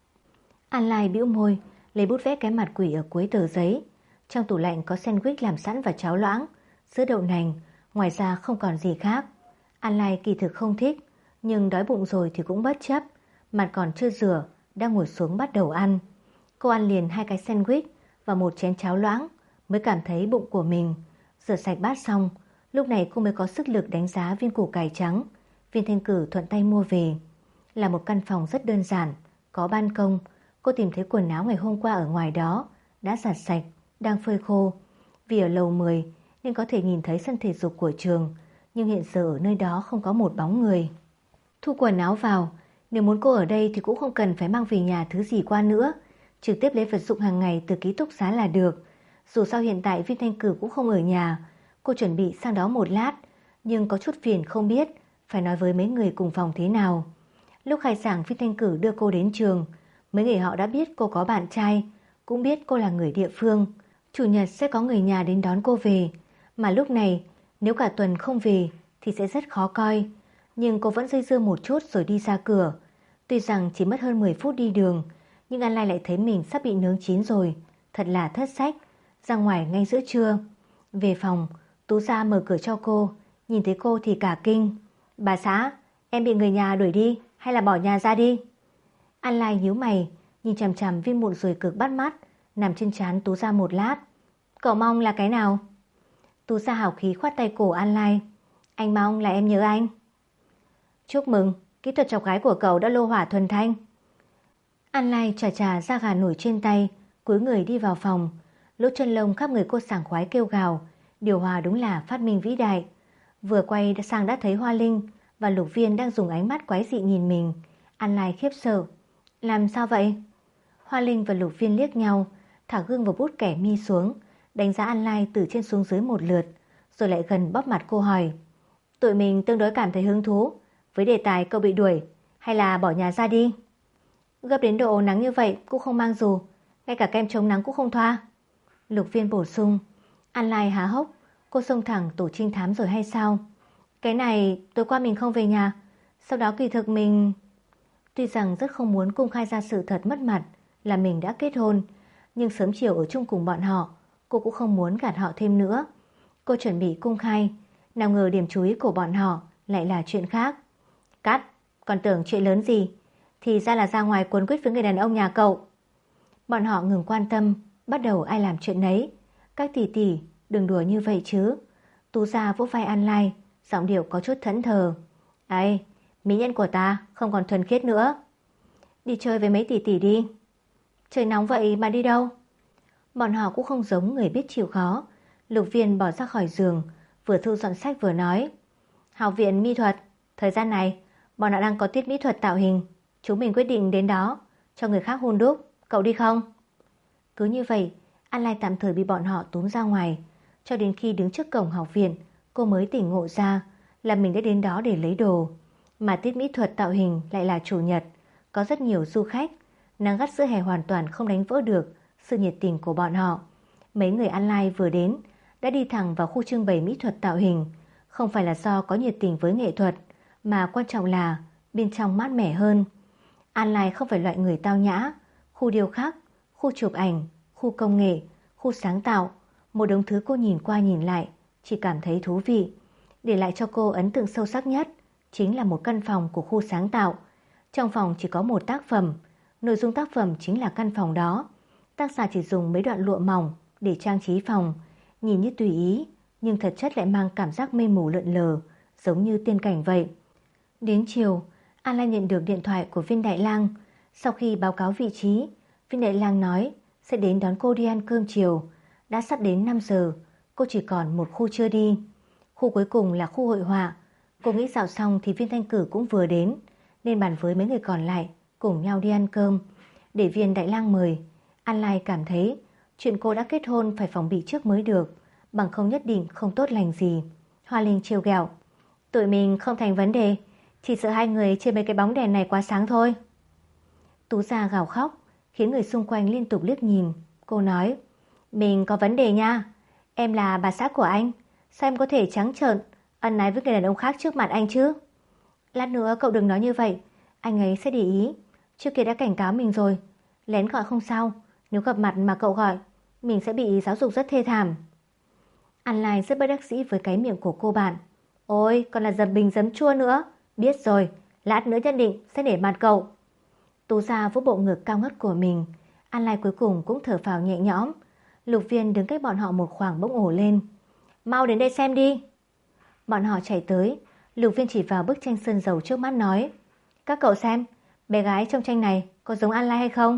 An Lai bĩu môi, lấy bút vẽ cái mặt quỷ ở cuối tờ giấy. Trong tủ lạnh có sandwich làm sẵn và cháo loãng, sữa đậu nành, ngoài ra không còn gì khác. An Lai kỳ thực không thích, nhưng đói bụng rồi thì cũng bất chấp. Mặt còn chưa rửa, đang ngồi xuống bắt đầu ăn. Cô ăn liền 2 cái sandwich và một chén cháo loãng, mới cảm thấy bụng của mình. Rửa sạch bát xong, lúc này cô mới có sức lực đánh giá viên củ cải trắng. Viên Thanh Cử thuận tay mua về. Là một căn phòng rất đơn giản, có ban công. Cô tìm thấy quần áo ngày hôm qua ở ngoài đó, đã giặt sạch, đang phơi khô. Vì ở lầu 10 nên có thể nhìn thấy sân thể dục của trường, nhưng hiện giờ ở nơi đó không có một bóng người. Thu quần áo vào, nếu muốn cô ở đây thì cũng không cần phải mang về nhà thứ gì qua nữa, trực tiếp lấy vật dụng hàng ngày từ ký túc xá là được. Dù sao hiện tại Viên Thanh Cử cũng không ở nhà, cô chuẩn bị sang đó một lát, nhưng có chút phiền không biết phải nói với mấy người cùng phòng thế nào. Lúc khai giảng Viên Thanh Cử đưa cô đến trường, mấy người họ đã biết cô có bạn trai, cũng biết cô là người địa phương. Chủ nhật sẽ có người nhà đến đón cô về, mà lúc này nếu cả tuần không về thì sẽ rất khó coi. Nhưng cô vẫn dây dưa một chút rồi đi ra cửa. Tuy rằng chỉ mất hơn 10 phút đi đường, nhưng An Lai lại thấy mình sắp bị nướng chín rồi. Thật là thất sách. Ra ngoài ngay giữa trưa. Về phòng, Tú Gia mở cửa cho cô. Nhìn thấy cô thì cả kinh. Bà xã, em bị người nhà đuổi đi hay là bỏ nhà ra đi? An Lai nhíu mày, nhìn chằm chằm viên mụn ruồi cực bắt mắt nằm trên trán Tú Gia một lát. Cậu mong là cái nào? Tú Gia hào khí khoát tay cổ An Lai. Anh mong là em nhớ anh. Chúc mừng, kỹ thuật chọc gái của cậu đã lô hỏa thuần thanh. An Lai chà chà da gà nổi trên tay, cúi người đi vào phòng. Lỗ chân lông khắp người cô sảng khoái kêu gào. Điều hòa đúng là phát minh vĩ đại. Vừa quay sang đã thấy Hoa Linh và Lục Viên đang dùng ánh mắt quái dị nhìn mình. An Lai khiếp sợ. Làm sao vậy? Hoa Linh và Lục Viên liếc nhau, thả gương và bút kẻ mi xuống, đánh giá An Lai từ trên xuống dưới một lượt, rồi lại gần bóp mặt cô hỏi. Tụi mình tương đối cảm thấy hứng thú với đề tài cậu bị đuổi hay là bỏ nhà ra đi. Gấp đến độ nắng như vậy cũng không mang dù, ngay cả kem chống nắng cũng không thoa. Lục Viên bổ sung. An Lai há hốc, cô xông thẳng tổ trinh thám rồi hay sao? Cái này tối qua mình không về nhà, sau đó kỳ thực mình... Tuy rằng rất không muốn công khai ra sự thật mất mặt là mình đã kết hôn, nhưng sớm chiều ở chung cùng bọn họ, cô cũng không muốn gạt họ thêm nữa. Cô chuẩn bị công khai, nào ngờ điểm chú ý của bọn họ lại là chuyện khác. Cắt, còn tưởng chuyện lớn gì, thì ra là ra ngoài cuốn quýt với người đàn ông nhà cậu. Bọn họ ngừng quan tâm, bắt đầu ai làm chuyện nấy. Các tỷ tỷ, đừng đùa như vậy chứ. Tú Gia vỗ vai An Lai, giọng điệu có chút thẫn thờ. Ấy, mỹ nhân của ta không còn thuần khiết nữa. Đi chơi với mấy tỷ tỷ đi. Trời nóng vậy mà đi đâu? Bọn họ cũng không giống người biết chịu khó. Lục Viên bỏ ra khỏi giường, vừa thu dọn sách vừa nói. Học viện mỹ thuật, thời gian này bọn họ đang có tiết mỹ thuật tạo hình. Chúng mình quyết định đến đó, cho người khác hun đúc. Cậu đi không? Cứ như vậy, An Lai tạm thời bị bọn họ túm ra ngoài. Cho đến khi đứng trước cổng học viện, cô mới tỉnh ngộ ra là mình đã đến đó để lấy đồ. Mà tiết mỹ thuật tạo hình lại là chủ nhật, có rất nhiều du khách. Nắng gắt giữa hè hoàn toàn không đánh vỡ được sự nhiệt tình của bọn họ. Mấy người An Lai vừa đến đã đi thẳng vào khu trưng bày mỹ thuật tạo hình. Không phải là do có nhiệt tình với nghệ thuật, mà quan trọng là bên trong mát mẻ hơn. An Lai không phải loại người tao nhã. Khu điêu khắc, khu chụp ảnh, khu công nghệ, khu sáng tạo, một đống thứ cô nhìn qua nhìn lại chỉ cảm thấy thú vị. Để lại cho cô ấn tượng sâu sắc nhất chính là một căn phòng của khu sáng tạo. Trong phòng chỉ có một tác phẩm, nội dung tác phẩm chính là căn phòng đó. Tác giả chỉ dùng mấy đoạn lụa mỏng để trang trí phòng, nhìn như tùy ý, nhưng thật chất lại mang cảm giác mê mù lượn lờ, giống như tiên cảnh vậy. Đến chiều, An Lai nhận được điện thoại của Viên Đại Lang. Sau khi báo cáo vị trí, Viên Đại Lang nói sẽ đến đón cô đi ăn cơm chiều. Đã sắp đến 5 giờ, cô chỉ còn một khu chưa đi. Khu cuối cùng là khu hội họa. Cô nghĩ dạo xong thì Viên Thanh Cử cũng vừa đến, nên bàn với mấy người còn lại cùng nhau đi ăn cơm. Để Viên Đại Lang mời, An Lai cảm thấy chuyện cô đã kết hôn phải phòng bị trước mới được, bằng không nhất định không tốt lành gì. Hoa Linh trêu ghẹo. Tụi mình không thành vấn đề, chỉ sợ hai người trên mấy cái bóng đèn này quá sáng thôi. Tú Gia gào khóc, khiến người xung quanh liên tục liếc nhìn. Cô nói, mình có vấn đề nha. Em là bà xã của anh, sao em có thể trắng trợn ân ái với người đàn ông khác trước mặt anh chứ? Lát nữa cậu đừng nói như vậy, anh ấy sẽ để ý. Trước kia đã cảnh cáo mình rồi, lén gọi không sao, nếu gặp mặt mà cậu gọi, mình sẽ bị giáo dục rất thê thảm. An Lai rất bất đắc dĩ với cái miệng của cô bạn. Ôi, còn là dầm bình giấm chua nữa. Biết rồi, lát nữa nhất định sẽ để mặt cậu. Tú Gia vỗ bộ ngực cao ngất của mình. An Lai cuối cùng cũng thở phào nhẹ nhõm. Lục Viên đứng cách bọn họ một khoảng bỗng ổ lên. Mau đến đây xem đi. Bọn họ chạy tới. Lục Viên chỉ vào bức tranh sơn dầu trước mắt nói, các cậu xem, bé gái trong tranh này có giống An Lai hay không?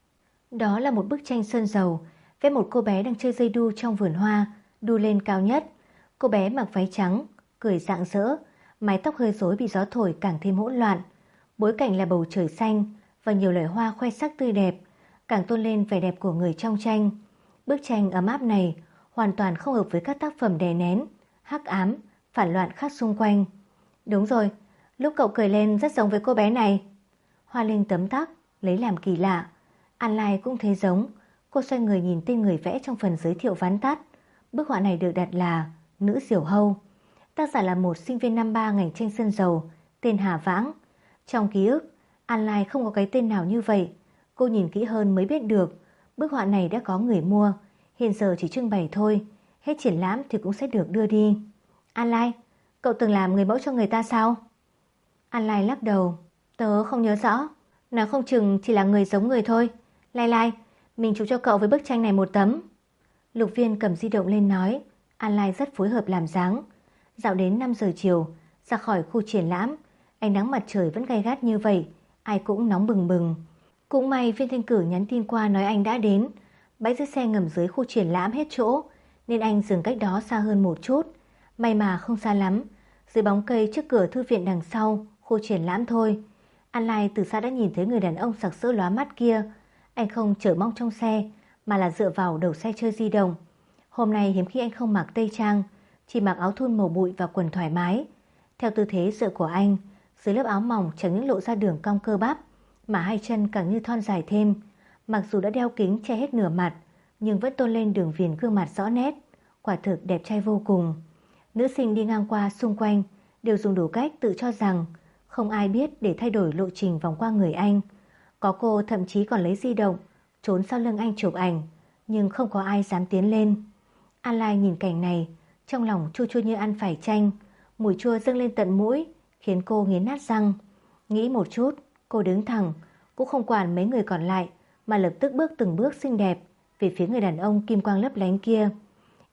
Đó là một bức tranh sơn dầu vẽ một cô bé đang chơi dây đu trong vườn hoa, đu lên cao nhất. Cô bé mặc váy trắng, cười rạng rỡ, mái tóc hơi rối bị gió thổi càng thêm hỗn loạn. Bối cảnh là bầu trời xanh và nhiều loài hoa khoe sắc tươi đẹp, càng tôn lên vẻ đẹp của người trong tranh. Bức tranh ấm áp này hoàn toàn không hợp với các tác phẩm đè nén, hắc ám, phản loạn khác xung quanh. Đúng rồi, lúc cậu cười lên rất giống với cô bé này. Hoa Linh tấm tắc, lấy làm kỳ lạ. An Lai cũng thấy giống. Cô xoay người nhìn tên người vẽ trong phần giới thiệu vắn tắt. Bức họa này được đặt là Nữ Diểu Hâu. Tác giả là một sinh viên năm 3 ngành tranh sơn dầu, tên Hà Vãng. Trong ký ức, An Lai không có cái tên nào như vậy. Cô nhìn kỹ hơn mới biết được bức họa này đã có người mua, hiện giờ chỉ trưng bày thôi, hết triển lãm thì cũng sẽ được đưa đi. An Lai, cậu từng làm người mẫu cho người ta sao? An Lai lắc đầu, tớ không nhớ rõ, nói không chừng chỉ là người giống người thôi. Lai Lai, mình chụp cho cậu với bức tranh này một tấm. Lục Viên cầm di động lên nói. An Lai rất phối hợp làm dáng. Dạo đến 5 giờ chiều, ra khỏi khu triển lãm, ánh nắng mặt trời vẫn gay gắt như vậy, ai cũng nóng bừng bừng. Cũng may Viên Thanh Cử nhắn tin qua nói anh đã đến. Bãi giữ xe ngầm dưới khu triển lãm hết chỗ, nên anh dừng cách đó xa hơn một chút. May mà không xa lắm, dưới bóng cây trước cửa thư viện đằng sau khu triển lãm thôi. An Lai từ xa đã nhìn thấy người đàn ông sặc sỡ lóa mắt kia. Anh không chở mong trong xe, mà là dựa vào đầu xe chơi di động. Hôm nay hiếm khi anh không mặc tây trang, chỉ mặc áo thun màu bụi và quần thoải mái. Theo tư thế dựa của anh, dưới lớp áo mỏng chẳng những lộ ra đường cong cơ bắp, mà hai chân càng như thon dài thêm. Mặc dù đã đeo kính che hết nửa mặt, nhưng vẫn tôn lên đường viền gương mặt rõ nét. Quả thực đẹp trai vô cùng. Nữ sinh đi ngang qua xung quanh đều dùng đủ cách tự cho rằng không ai biết để thay đổi lộ trình vòng qua người anh. Có cô thậm chí còn lấy di động trốn sau lưng anh chụp ảnh, nhưng không có ai dám tiến lên. An Lai nhìn cảnh này, trong lòng chua chua như ăn phải chanh, mùi chua dâng lên tận mũi, khiến cô nghiến nát răng. Nghĩ một chút, cô đứng thẳng, cũng không quản mấy người còn lại, mà lập tức bước từng bước xinh đẹp về phía người đàn ông kim quang lấp lánh kia.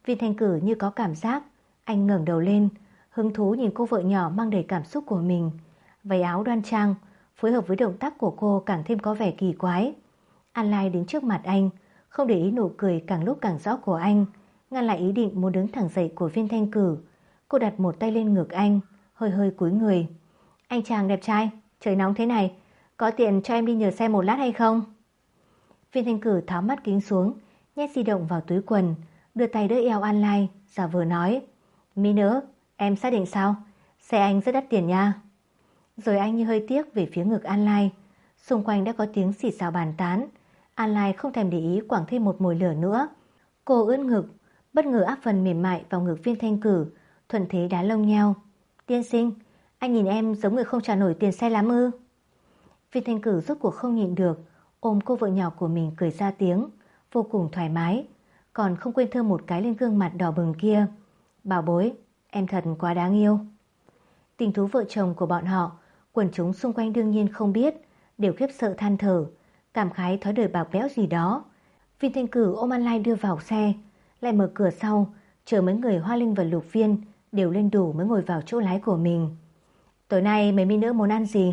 Viên Thanh Cử như có cảm giác, anh ngẩng đầu lên, hứng thú nhìn cô vợ nhỏ mang đầy cảm xúc của mình. Váy áo đoan trang, phối hợp với động tác của cô càng thêm có vẻ kỳ quái. An Lai đến trước mặt anh, không để ý nụ cười càng lúc càng rõ của anh, ngăn lại ý định muốn đứng thẳng dậy của Viên Thanh Cử. Cô đặt một tay lên ngực anh, hơi hơi cúi người. Anh chàng đẹp trai, trời nóng thế này, có tiện cho em đi nhờ xe một lát hay không? Viên Thanh Cử tháo mắt kính xuống, nhét di động vào túi quần, đưa tay đỡ eo An Lai, giả vờ nói. Mỹ nữ, em xác định sao? Xe anh rất đắt tiền nha. Rồi anh như hơi tiếc về phía ngực An Lai. Xung quanh đã có tiếng xì xào bàn tán. An Lai không thèm để ý quẳng thêm một mồi lửa nữa. Cô ưỡn ngực, bất ngờ áp phần mềm mại vào ngực Viên Thanh Cử, thuận thế đá lông nheo. Tiên sinh, anh nhìn em giống người không trả nổi tiền xe lắm ư? Viên Thanh Cử rốt cuộc không nhịn được, ôm cô vợ nhỏ của mình cười ra tiếng, vô cùng thoải mái, còn không quên thơm một cái lên gương mặt đỏ bừng kia. Bảo bối, em thật quá đáng yêu. Tình thú vợ chồng của bọn họ, quần chúng xung quanh đương nhiên không biết, đều khiếp sợ than thở, cảm khái thói đời bạc bẽo gì đó. Viên Thanh Cử ôm An Lai đưa vào xe, lại mở cửa sau, chờ mấy người Hoa Linh và Lục Viên đều lên đủ mới ngồi vào chỗ lái của mình. Tối nay mấy mỹ nữ muốn ăn gì?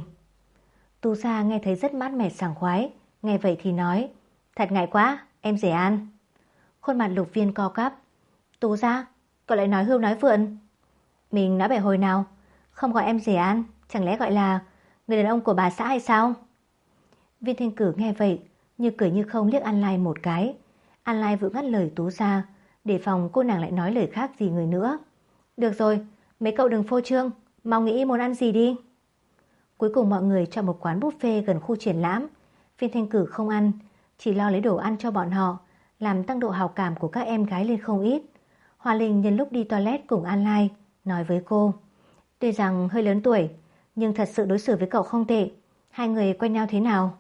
Tú Sa nghe thấy rất mát mẻ sảng khoái, nghe vậy thì nói, thật ngại quá, em dễ ăn. Khuôn mặt Lục Viên co quắp. Tú Sa, cậu lại nói hưu nói vượn. Mình nói bẻ hồi nào, không gọi em dễ ăn, chẳng lẽ gọi là người đàn ông của bà xã hay sao? Viên Thanh Cử nghe vậy, như cười như không liếc An Lai một cái. An Lai vừa ngắt lời Tú Sa, để phòng cô nàng lại nói lời khác gì người nữa. Được rồi, mấy cậu đừng phô trương, mau nghĩ muốn ăn gì đi. Cuối cùng mọi người chọn một quán buffet gần khu triển lãm. Viên Thanh Cử không ăn, chỉ lo lấy đồ ăn cho bọn họ, làm tăng độ hào cảm của các em gái lên không ít. Hoa Linh nhân lúc đi toilet cùng An Lai, nói với cô. Tuy rằng hơi lớn tuổi, nhưng thật sự đối xử với cậu không tệ. Hai người quen nhau thế nào?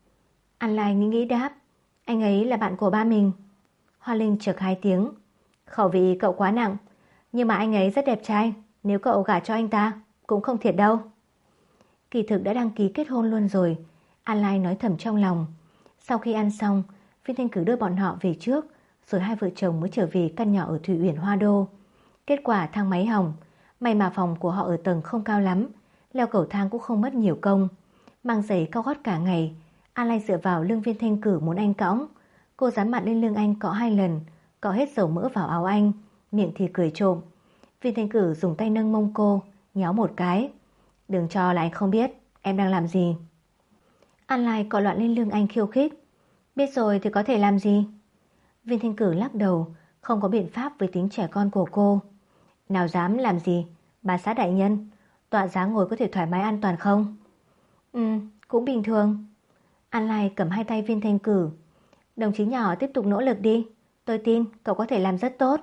An Lai nghĩ đáp. Anh ấy là bạn của ba mình. Hoa Linh chợt hai tiếng. Khẩu vị cậu quá nặng, nhưng mà anh ấy rất đẹp trai. Nếu cậu gả cho anh ta, cũng không thiệt đâu. Kỳ thực đã đăng ký kết hôn luôn rồi, An Lai nói thầm trong lòng. Sau khi ăn xong, Viên Thanh Cử đưa bọn họ về trước, rồi hai vợ chồng mới trở về căn nhỏ ở Thủy Uyển Hoa Đô. Kết quả thang máy hỏng, may mà phòng của họ ở tầng không cao lắm, leo cầu thang cũng không mất nhiều công. Mang giày cao gót cả ngày, An Lai dựa vào lưng Viên Thanh Cử muốn anh cõng. Cô dán mặt lên lưng anh cọ 2 lần, cọ hết dầu mỡ vào áo anh, miệng thì cười trộm. Viên Thanh Cử dùng tay nâng mông cô, nhéo một cái. Đừng cho là anh không biết em đang làm gì. An Lai cọ loạn lên lưng anh khiêu khích. Biết rồi thì có thể làm gì? Viên Thanh Cử lắc đầu, không có biện pháp với tính trẻ con của cô. Nào dám làm gì, bà xã đại nhân, tọa giá ngồi có thể thoải mái an toàn không? Cũng bình thường. An Lai cầm hai tay Viên Thanh Cử. Đồng chí nhỏ tiếp tục nỗ lực đi, tôi tin cậu có thể làm rất tốt.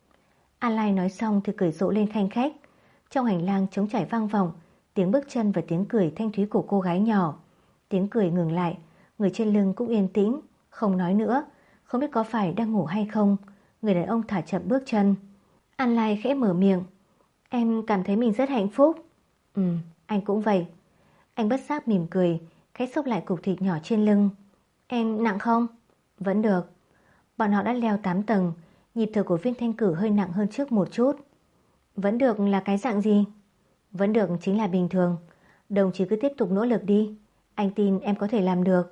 An Lai nói xong thì cười rộ lên khanh khách. Trong hành lang trống trải vang vọng tiếng bước chân và tiếng cười thanh thúy của cô gái nhỏ. Tiếng cười ngừng lại, người trên lưng cũng yên tĩnh, không nói nữa. Không biết có phải đang ngủ hay không. Người đàn ông thả chậm bước chân. An Lai khẽ mở miệng. Em cảm thấy mình rất hạnh phúc. Anh cũng vậy. Anh bất giác mỉm cười, khẽ xốc lại cục thịt nhỏ trên lưng. Em nặng không? Vẫn được. Bọn họ đã leo 8 tầng, nhịp thở của Viên Thanh Cử hơi nặng hơn trước một chút. Vẫn được là cái dạng gì? Vẫn được chính là bình thường. Đồng chí cứ tiếp tục nỗ lực đi. Anh tin em có thể làm được.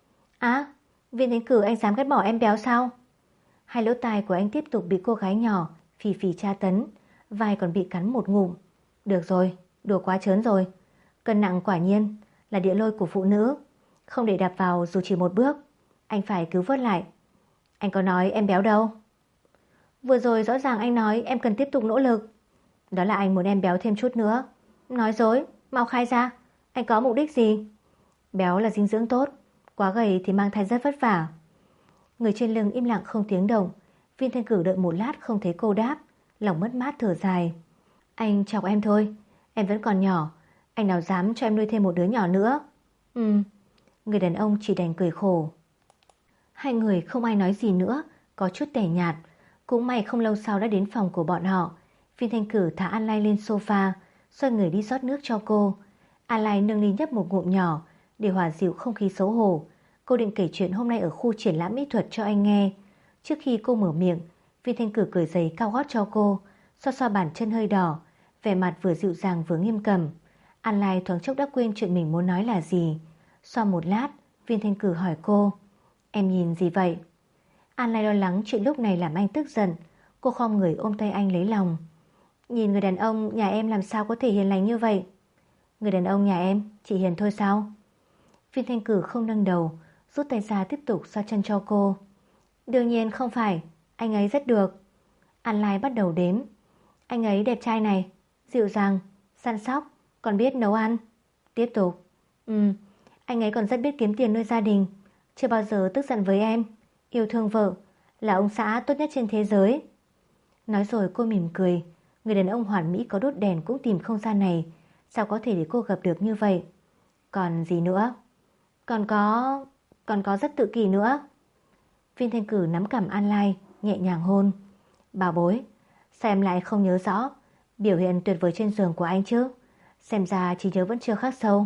Viên Thanh Cử, anh dám ghét bỏ em béo sao? Hai lỗ tai của anh tiếp tục bị cô gái nhỏ phì phì tra tấn, vai còn bị cắn một ngụm. Được rồi, đùa quá trớn rồi. Cân nặng quả nhiên là địa lôi của phụ nữ, không để đạp vào dù chỉ một bước. Anh phải cứu vớt lại. Anh có nói em béo đâu. Vừa rồi rõ ràng anh nói em cần tiếp tục nỗ lực. Đó là anh muốn em béo thêm chút nữa. Nói dối, mau khai ra. Anh có mục đích gì? Béo là dinh dưỡng tốt, quá gầy thì mang thai rất vất vả. Người trên lưng im lặng không tiếng động. Viên Thanh Cử đợi một lát không thấy cô đáp, lòng mất mát thở dài. Anh chọc em thôi, em vẫn còn nhỏ. Anh nào dám cho em nuôi thêm một đứa nhỏ nữa? Người đàn ông chỉ đành cười khổ. Hai người không ai nói gì nữa, có chút tẻ nhạt. Cũng may không lâu sau đã đến phòng của bọn họ. Viên Thanh Cử thả An Lai lên sofa, xoay người đi rót nước cho cô. An Lai nâng ly nhấp một ngụm nhỏ để hòa dịu không khí xấu hổ. Cô định kể chuyện hôm nay ở khu triển lãm mỹ thuật cho anh nghe. Trước khi cô mở miệng Viên Thanh Cử cởi giày cao gót cho cô, xoa xoa bàn chân hơi đỏ, vẻ mặt vừa dịu dàng vừa nghiêm cẩm. An Lai thoáng chốc đã quên chuyện mình muốn nói là gì. Sau một lát, Viên Thanh Cử hỏi cô, em nhìn gì vậy? An Lai lo lắng chuyện lúc này làm anh tức giận. Cô khom người ôm tay anh lấy lòng. Nhìn người đàn ông nhà em làm sao có thể hiền lành như vậy? Người đàn ông nhà em chỉ hiền thôi sao? Viên Thanh Cử không nâng đầu, rút tay ra tiếp tục xoa chân cho cô. Đương nhiên không phải, anh ấy rất được. An Lai bắt đầu đếm. Anh ấy đẹp trai này, dịu dàng, săn sóc, còn biết nấu ăn. Tiếp tục. Anh ấy còn rất biết kiếm tiền nuôi gia đình, chưa bao giờ tức giận với em, yêu thương vợ, là ông xã tốt nhất trên thế giới. Nói rồi cô mỉm cười. Người đàn ông hoàn mỹ có đốt đèn cũng tìm không ra này, sao có thể để cô gặp được như vậy? Còn gì nữa? Còn có rất tự kỷ nữa. Viên Thanh Cử nắm cằm An Lai, nhẹ nhàng hôn. Bảo bối, sao em lại không nhớ rõ biểu hiện tuyệt vời trên giường của anh chứ? Xem ra trí nhớ vẫn chưa khắc sâu.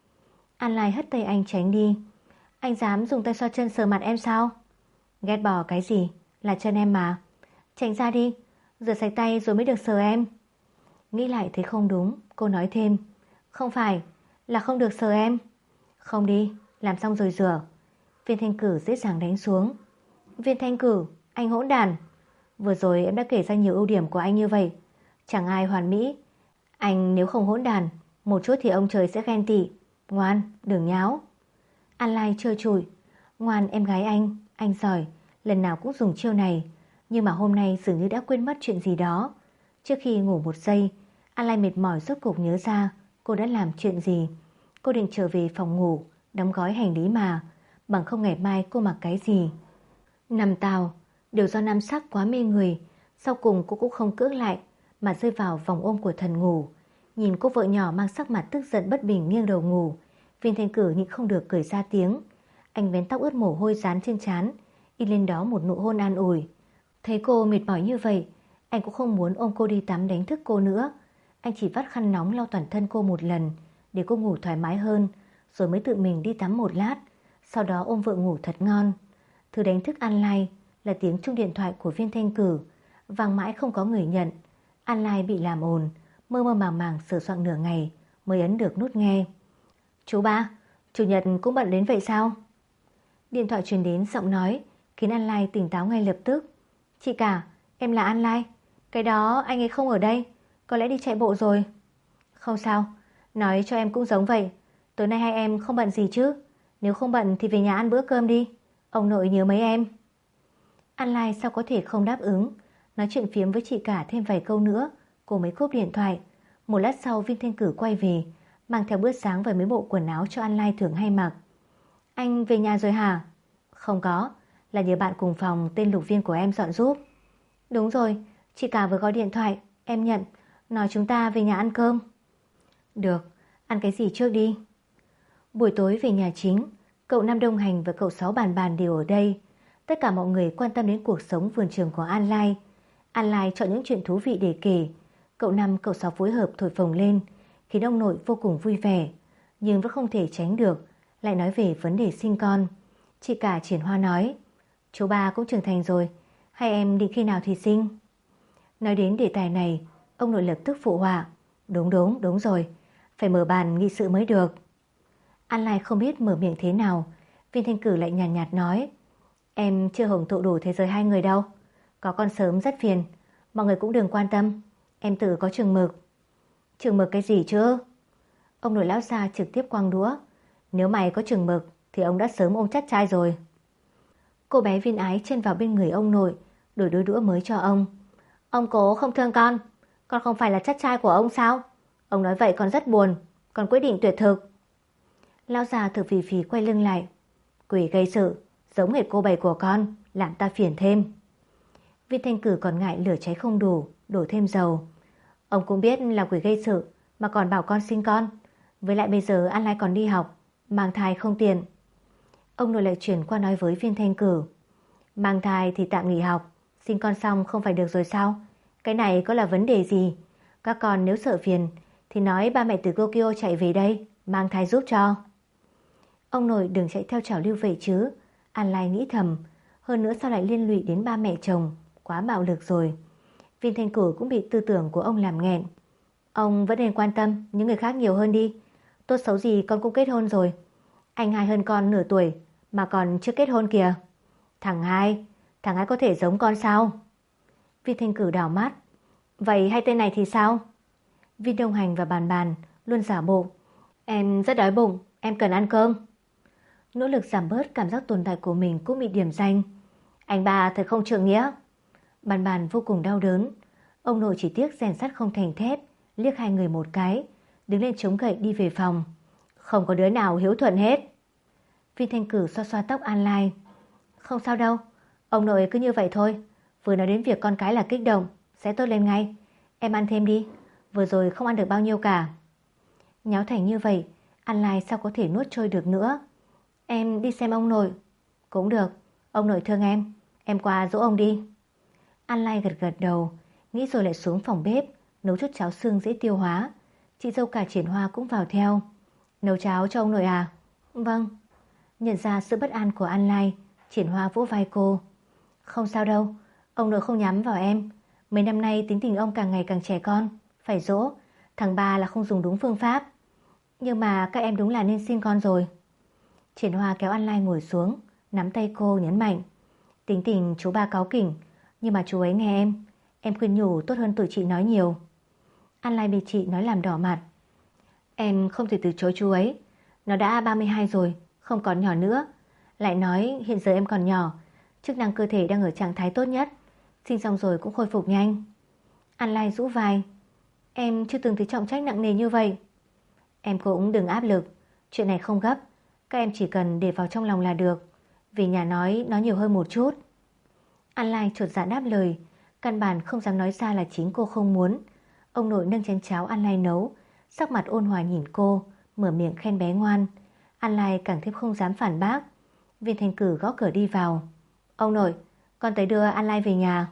An Lai hất tay anh tránh đi. Anh dám dùng tay xoa chân sờ mặt em sao? Ghét bỏ cái gì? Là chân em mà. Tránh ra đi, rửa sạch tay rồi mới được sờ em. Nghĩ lại thấy không đúng, cô nói thêm. Không phải, là không được sờ em. Không đi, làm xong rồi rửa. Viên Thanh Cử dễ dàng đánh xuống. Viên Thanh Cử, anh hỗn đản. Vừa rồi em đã kể ra nhiều ưu điểm của anh như vậy. Chẳng ai hoàn mỹ. Anh nếu không hỗn đản, một chút thì ông trời sẽ ghen tị. Ngoan, đừng nháo. An Lai trơ trụi. Ngoan em gái anh giỏi, lần nào cũng dùng chiêu này. Nhưng mà hôm nay dường như đã quên mất chuyện gì đó. Trước khi ngủ một giây, An Lai mệt mỏi rốt cuộc nhớ ra cô đã làm chuyện gì. Cô định trở về phòng ngủ, đóng gói hành lý mà, bằng không ngày mai cô mặc cái gì. Nằm tàu, đều do nam sắc quá mê người. Sau cùng cô cũng không cưỡng lại, mà rơi vào vòng ôm của thần ngủ. Nhìn cô vợ nhỏ mang sắc mặt tức giận bất bình nghiêng đầu ngủ, Viên Thanh Cử nhịn không được cười ra tiếng. Anh vén tóc ướt mồ hôi dán trên trán, in lên đó một nụ hôn an ủi. Thấy cô mệt mỏi như vậy, anh cũng không muốn ôm cô đi tắm đánh thức cô nữa. Anh chỉ vắt khăn nóng lau toàn thân cô một lần, để cô ngủ thoải mái hơn, rồi mới tự mình đi tắm một lát, sau đó ôm vợ ngủ thật ngon. Thứ đánh thức An Lai là tiếng chuông điện thoại của Viên Thanh Cử, vang mãi không có người nhận. An Lai bị làm ồn, mơ mơ màng màng sờ soạng nửa ngày mới ấn được nút nghe. Chú ba, chủ nhật cũng bận đến vậy sao? Điện thoại truyền đến giọng nói khiến An Lai tỉnh táo ngay lập tức. Chị cả, em là An Lai. Cái đó anh ấy không ở đây, có lẽ đi chạy bộ rồi. Không sao, nói cho em cũng giống vậy. Tối nay hai em không bận gì chứ? Nếu không bận thì về nhà ăn bữa cơm đi, ông nội nhớ mấy em. An Lai sao có thể không đáp ứng. Nói chuyện phiếm với chị cả thêm vài câu nữa, cô mới cúp điện thoại. Một lát sau Viên Thanh Cử quay về, mang theo bữa sáng và mấy bộ quần áo cho An Lai thường hay mặc. Anh về nhà rồi hả? Không có, là nhờ bạn cùng phòng tên Lục Viên của em dọn giúp. Đúng rồi, chị cả vừa gọi điện thoại, em nhận, nói chúng ta về nhà ăn cơm. Được, ăn cái gì trước đi? Buổi tối về nhà chính, cậu Năm đồng hành và cậu Sáu bàn bàn đều ở đây. Tất cả mọi người quan tâm đến cuộc sống vườn trường của An Lai. An Lai chọn những chuyện thú vị để kể. Cậu Năm, cậu Sáu phối hợp thổi phồng lên, khiến ông nội vô cùng vui vẻ. Nhưng vẫn không thể tránh được, lại nói về vấn đề sinh con. Chị cả Triển Hoa nói, chú ba cũng trưởng thành rồi, hai em định khi nào thì sinh? Nói đến đề tài này, ông nội lập tức phụ họa. Đúng rồi, phải mở bàn nghị sự mới được. An Lai không biết mở miệng thế nào. Viên Thanh Cử lại nhàn nhạt nói, em chưa hưởng thụ đủ thế giới hai người đâu. Có con sớm rất phiền, mọi người cũng đừng quan tâm. Em tự có chừng mực. Chừng mực cái gì chứ? Ông nội lão già trực tiếp quăng đũa. Nếu mày có chừng mực thì ông đã sớm ôm chắc trai rồi. Cô bé Viên Ái chen vào bên người ông nội, đổi đôi đũa mới cho ông. Ông cố không thương con không phải là chắc trai của ông sao? Ông nói vậy con rất buồn, con quyết định tuyệt thực. Lão già thở phì phì quay lưng lại. Quỷ gây sự, giống hệt cô bảy của con, làm ta phiền thêm. Viên Thanh Cử còn ngại lửa cháy không đủ, đổ thêm dầu. Ông cũng biết là quỷ gây sự mà còn bảo con sinh con. Với lại bây giờ An Lai còn đi học, mang thai không tiện. Ông nội lại chuyển qua nói với Viên Thanh Cử. Mang thai thì tạm nghỉ học, sinh con xong không phải được rồi sao? Cái này có là vấn đề gì? Các con nếu sợ phiền thì nói ba mẹ từ Tokyo chạy về đây, mang thai giúp cho. Ông nội đừng chạy theo trào lưu vậy chứ. An Lai nghĩ thầm. Hơn nữa sao lại liên lụy đến ba mẹ chồng? quá bạo lực rồi. Viên Thanh Cửu cũng bị tư tưởng của ông làm nghẹn. Ông vẫn nên quan tâm những người khác nhiều hơn đi. Tốt xấu gì con cũng kết hôn rồi. Anh Hai hơn con nửa tuổi mà còn chưa kết hôn kìa. Thằng Hai có thể giống con sao? Viên Thanh Cửu đảo mắt. Vậy hai tên này thì sao? Viên Đông Hành và Bàn Bàn luôn giả bộ. Em rất đói bụng, em cần ăn cơm. Nỗ lực giảm bớt cảm giác tồn tại của mình cũng bị điểm danh. Anh ba thật không trượng nghĩa. Bàn Bàn vô cùng đau đớn. Ông nội chỉ tiếc rèn sắt không thành thép, liếc hai người một cái, đứng lên chống gậy đi về phòng. Không có đứa nào hiếu thuận hết. Viên Thanh Cửu xoa xoa tóc An Lai. Không sao đâu, ông nội cứ như vậy thôi. Vừa nói đến việc con cái là kích động, sẽ tốt lên ngay. Em ăn thêm đi, vừa rồi không ăn được bao nhiêu cả. Nháo thành như vậy, An Lai sao có thể nuốt trôi được nữa. Em đi xem ông nội. Cũng được, ông nội thương em qua dỗ ông đi. An Lai gật gật đầu, nghĩ rồi lại xuống phòng bếp, nấu chút cháo xương dễ tiêu hóa. Chị dâu cả Triển Hoa cũng vào theo. Nấu cháo cho ông nội à? Vâng. Nhận ra sự bất an của An Lai, Triển Hoa vỗ vai cô. Không sao đâu, ông nội không nhắm vào em. Mấy năm nay tính tình ông càng ngày càng trẻ con, phải dỗ. Thằng ba là không dùng đúng phương pháp. Nhưng mà các em đúng là nên sinh con rồi. Triển Hoa kéo An Lai ngồi xuống, nắm tay cô nhấn mạnh. Tính tình chú ba cáu kỉnh, nhưng mà chú ấy nghe em khuyên nhủ tốt hơn tụi chị nói nhiều. An Lai bị chị nói làm đỏ mặt. Em không thể từ chối chú ấy. Nó đã 32 rồi, không còn nhỏ nữa. Lại nói hiện giờ em còn nhỏ, chức năng cơ thể đang ở trạng thái tốt nhất. Sinh xong rồi cũng khôi phục nhanh. An Lai rũ vai. Em chưa từng thấy trọng trách nặng nề như vậy. Em cũng đừng áp lực. Chuyện này không gấp. Các em chỉ cần để vào trong lòng là được. Vì nhà nói nhiều hơn một chút. An Lai chột dạ đáp lời. Căn bản không dám nói ra là chính cô không muốn. Ông nội nâng chén cháo An Lai nấu, sắc mặt ôn hòa nhìn cô, mở miệng khen bé ngoan. An Lai càng thêm không dám phản bác. Viên Thanh Cửu gõ cửa đi vào. Ông nội, con tới đưa An Lai về nhà.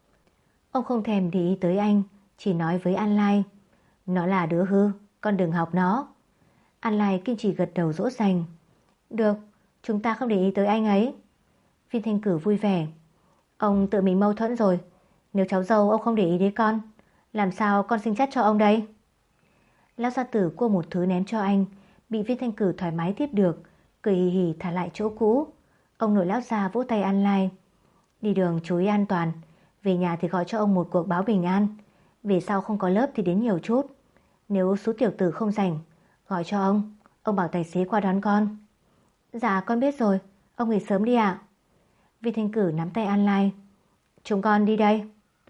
Ông không thèm để ý tới anh, chỉ nói với An Lai. Nó là đứa hư, con đừng học nó. An Lai kiên trì gật đầu dỗ dành. Được, chúng ta không để ý tới anh ấy. Viên Thanh Cửu vui vẻ. Ông tự mình mâu thuẫn rồi. Nếu cháu dâu ông không để ý đến con, làm sao con sinh chất cho ông đây? Lão gia tử cua một thứ ném cho anh, bị Viên Thanh Cửu thoải mái tiếp được, cười hì hì thả lại chỗ cũ. Ông nội lão già vỗ tay An Lai. Đi đường chú ý an toàn, về nhà thì gọi cho ông một cuộc báo bình an. Về sau không có lớp thì đến nhiều chút. Nếu số tiểu tử không rảnh, gọi cho ông bảo tài xế qua đón con. Dạ con biết rồi, ông nghỉ sớm đi ạ. Viên Thanh Cửu nắm tay An Lai. Chúng con đi đây.